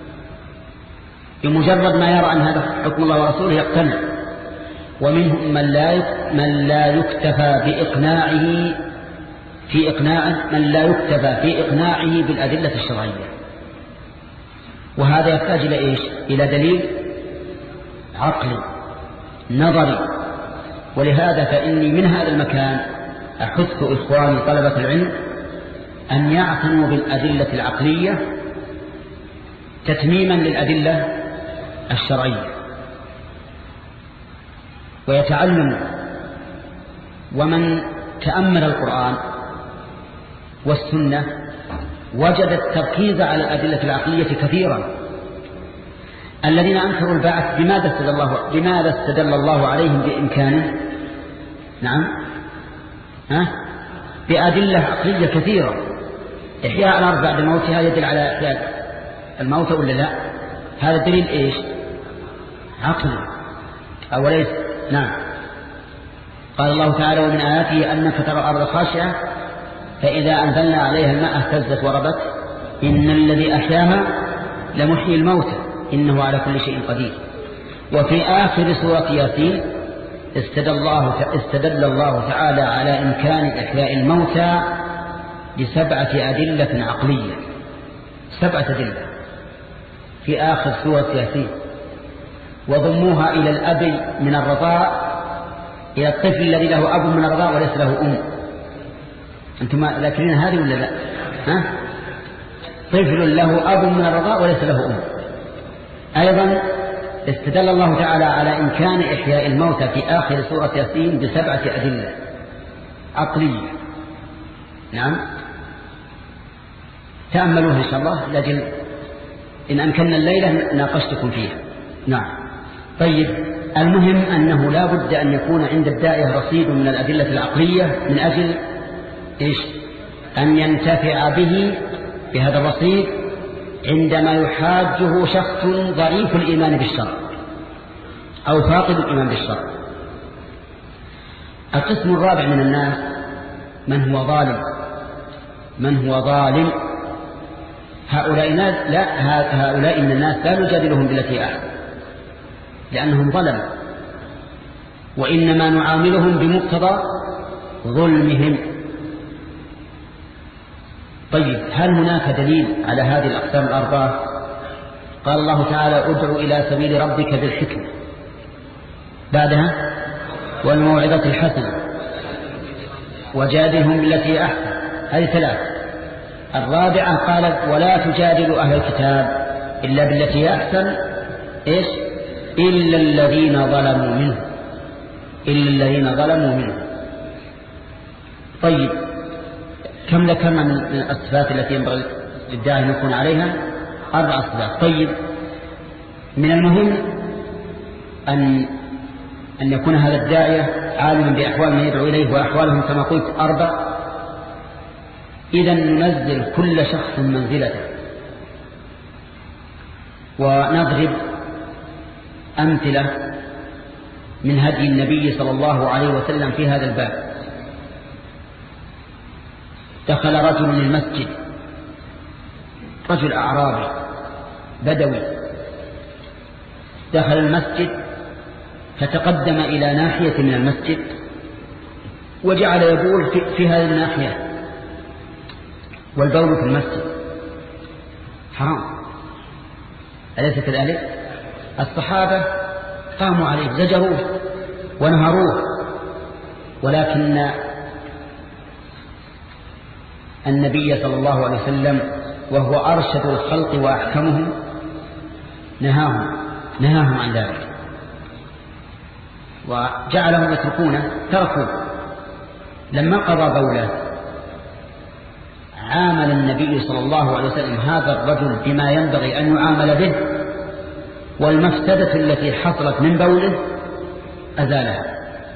بمجرد ما يرى أن هذا حكم الله ورسوله يقتنع. ومنهم من لا من لا يكتفى بإقناعه في إقناعه من لا يكتفى في إقناعه بالأدلة الشرعية، وهذا يحتاج إلى إيش؟ إلى دليل عقلي نظري. ولهذا فإني من هذا المكان أحث إخواني طلبة العلم أن يعتنوا بالأدلة العقلية تتميما للأدلة الشرعية ويتعلموا. ومن تأمل القرآن والسنة وجد التركيز على الأدلة العقلية كثيرا. الذين أنكروا البعث بماذا استدل الله, بماذا استدل الله عليهم بإمكانه؟ نعم، ها؟ بأدلة عقلية كثيرة. إحياء الأرض بعد موتها يدل على إحياء الموت ولا لا؟ هذا الدليل إيش؟ عقلي أو ليس؟ نعم. قال الله تعالى ومن آياته أنك ترى الأرض خاشعة فإذا أنزلنا عليها الماء اهتزت وربت إن الذي أحياها لمحيي الموتى إنه على كل شيء قدير. وفي آخر سورة ياسين استدل الله, استدل الله تعالى على إمكان إحياء الموتى بسبعة أدلة عقلية، سبعة أدلة في آخر سورة ياسين، وضموها إلى الأب من الرضاع، إلى الطفل الذي له أب من الرضاع وليس له أم. أنتم ذاكرين هذه ولا لا؟ ها؟ طفل له أب من الرضاع وليس له أم. أيضا استدل الله تعالى على إمكان إحياء الموتى في آخر سورة ياسين بسبعة أدلة عقلية. نعم، تأملوها إن شاء الله، لكن إن أمكننا الليلة ناقشتكم فيها. نعم. طيب، المهم أنه لا بد أن يكون عند الداعية رصيد من الأدلة العقلية من أجل إيش؟ أن ينتفع به بهذا الرصيد عندما يحاجه شخص ضعيف الإيمان بالشرع أو فاقد الإيمان بالشرع. القسم الرابع من الناس من هو ظالم. من هو ظالم هؤلاء الناس لا هؤلاء من الناس لا نجادلهم بالتي أحسن لأنهم ظلموا، وإنما نعاملهم بمقتضى ظلمهم. طيب، هل هناك دليل على هذه الأقسام الأربعة؟ قال الله تعالى: ادع إلى سبيل ربك بالحكمة، بعدها والموعظة الحسنة، وجادلهم بالتي أحسن. هذه ثلاثة. الرابعة قالت: ولا تجادلوا أهل الكتاب إلا بالتي أحسن إيش؟ إلا الذين ظلموا منهم، إلا الذين ظلموا منهم. طيب، كم ذكرنا من الصفات التي ينبغي للداعي أن يكون عليها؟ أربع صفات. طيب، من المهم أن أن يكون هذا الداعية عالما بأحوال من يدعو إليه، وأحوالهم كما قلت أربع. إذا ننزل كل شخص منزلته، ونضرب أمثلة من هدي النبي صلى الله عليه وسلم في هذا الباب. دخل رجل المسجد، رجل أعرابي بدوي، دخل المسجد فتقدم إلى ناحية من المسجد وجعل يبول في, في هذه الناحية، والبول في المسجد حرام، أليس كذلك؟ الصحابة قاموا عليه زجروه ونهروه، ولكن النبي صلى الله عليه وسلم وهو أرشد الخلق وأحكمهم نهاهم نهاهم عن ذلك، وجعلهم يتركونه، تركوا. لما قضى بوله عامل النبي صلى الله عليه وسلم هذا الرجل بما ينبغي أن يعامل به، والمفسدة التي حصلت من بوله أزالها.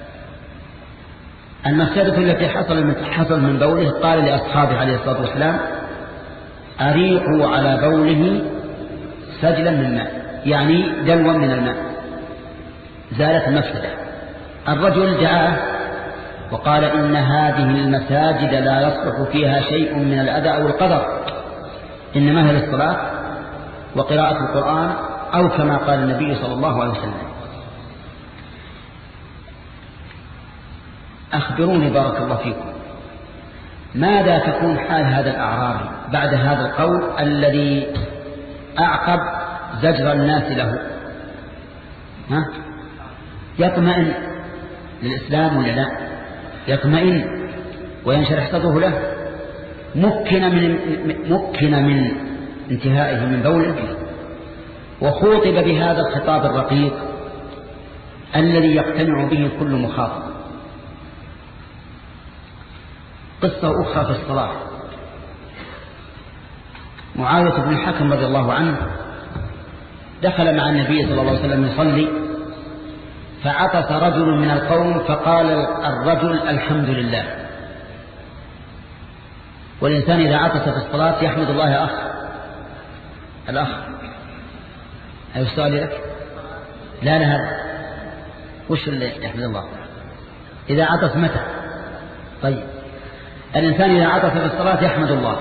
المفسدة التي حصل من بوله قال لأصحابه عليه الصلاة والسلام: أريقوا على بوله سجلا من ماء، يعني دلوا من الماء، زالت المفسدة. الرجل جاء وقال: إن هذه المساجد لا يصلح فيها شيء من الأذى أو القدر، إنما هي للصلاة وقراءة القرآن، أو كما قال النبي صلى الله عليه وسلم. أخبروني بارك الله فيكم، ماذا تكون حال هذا الأعرابي بعد هذا القول الذي أعقب زجر الناس له؟ ها؟ يطمئن للإسلام ولا لا؟ يطمئن وينشرح صدره له، مكن من مكن من انتهائه من بوله، وخوطب بهذا الخطاب الرقيق الذي يقتنع به كل مخاطب. قصة أخرى في الصلاة: معاوية بن الحكم رضي الله عنه دخل مع النبي صلى الله عليه وسلم يصلي، فعطس رجل من القوم، فقال الرجل: الحمد لله. والإنسان إذا عطس في الصلاة يحمد الله. يا أخ الأخ هل السؤال لك؟ لا لا، هذا وش اللي يحمد الله إذا عطس؟ متى؟ طيب، الإنسان إذا عطس في الصلاة يحمد الله.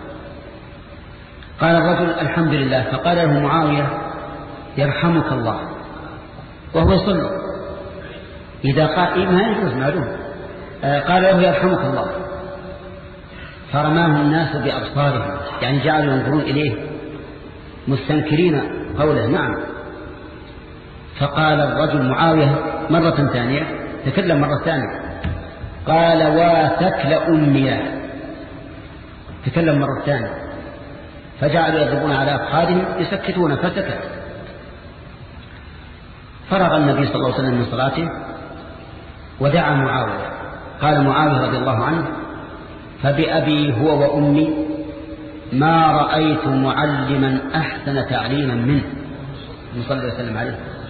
قال الرجل: الحمد لله. فقال له معاوية: يرحمك الله، وهو يصلي. إذا قال إيه ما يجوز معلوم. آه قال له يرحمك الله، فرماه الناس بأبصارهم، يعني جعلوا ينظرون إليه مستنكرين قوله نعم. فقال الرجل معاوية مرة ثانية، تكلم مرة ثانية، قال واتكل أمي، تكلم مرة ثانية، فجعلوا يضربون على أفخاذهم يسكتون، فسكت. فرغ النبي صلى الله عليه وسلم من صلاته ودعا معاوية. قال معاوية رضي الله عنه فبأبي هو وأمي ما رأيت معلما أحسن تعليما منه صلى الله عليه وسلم عليه.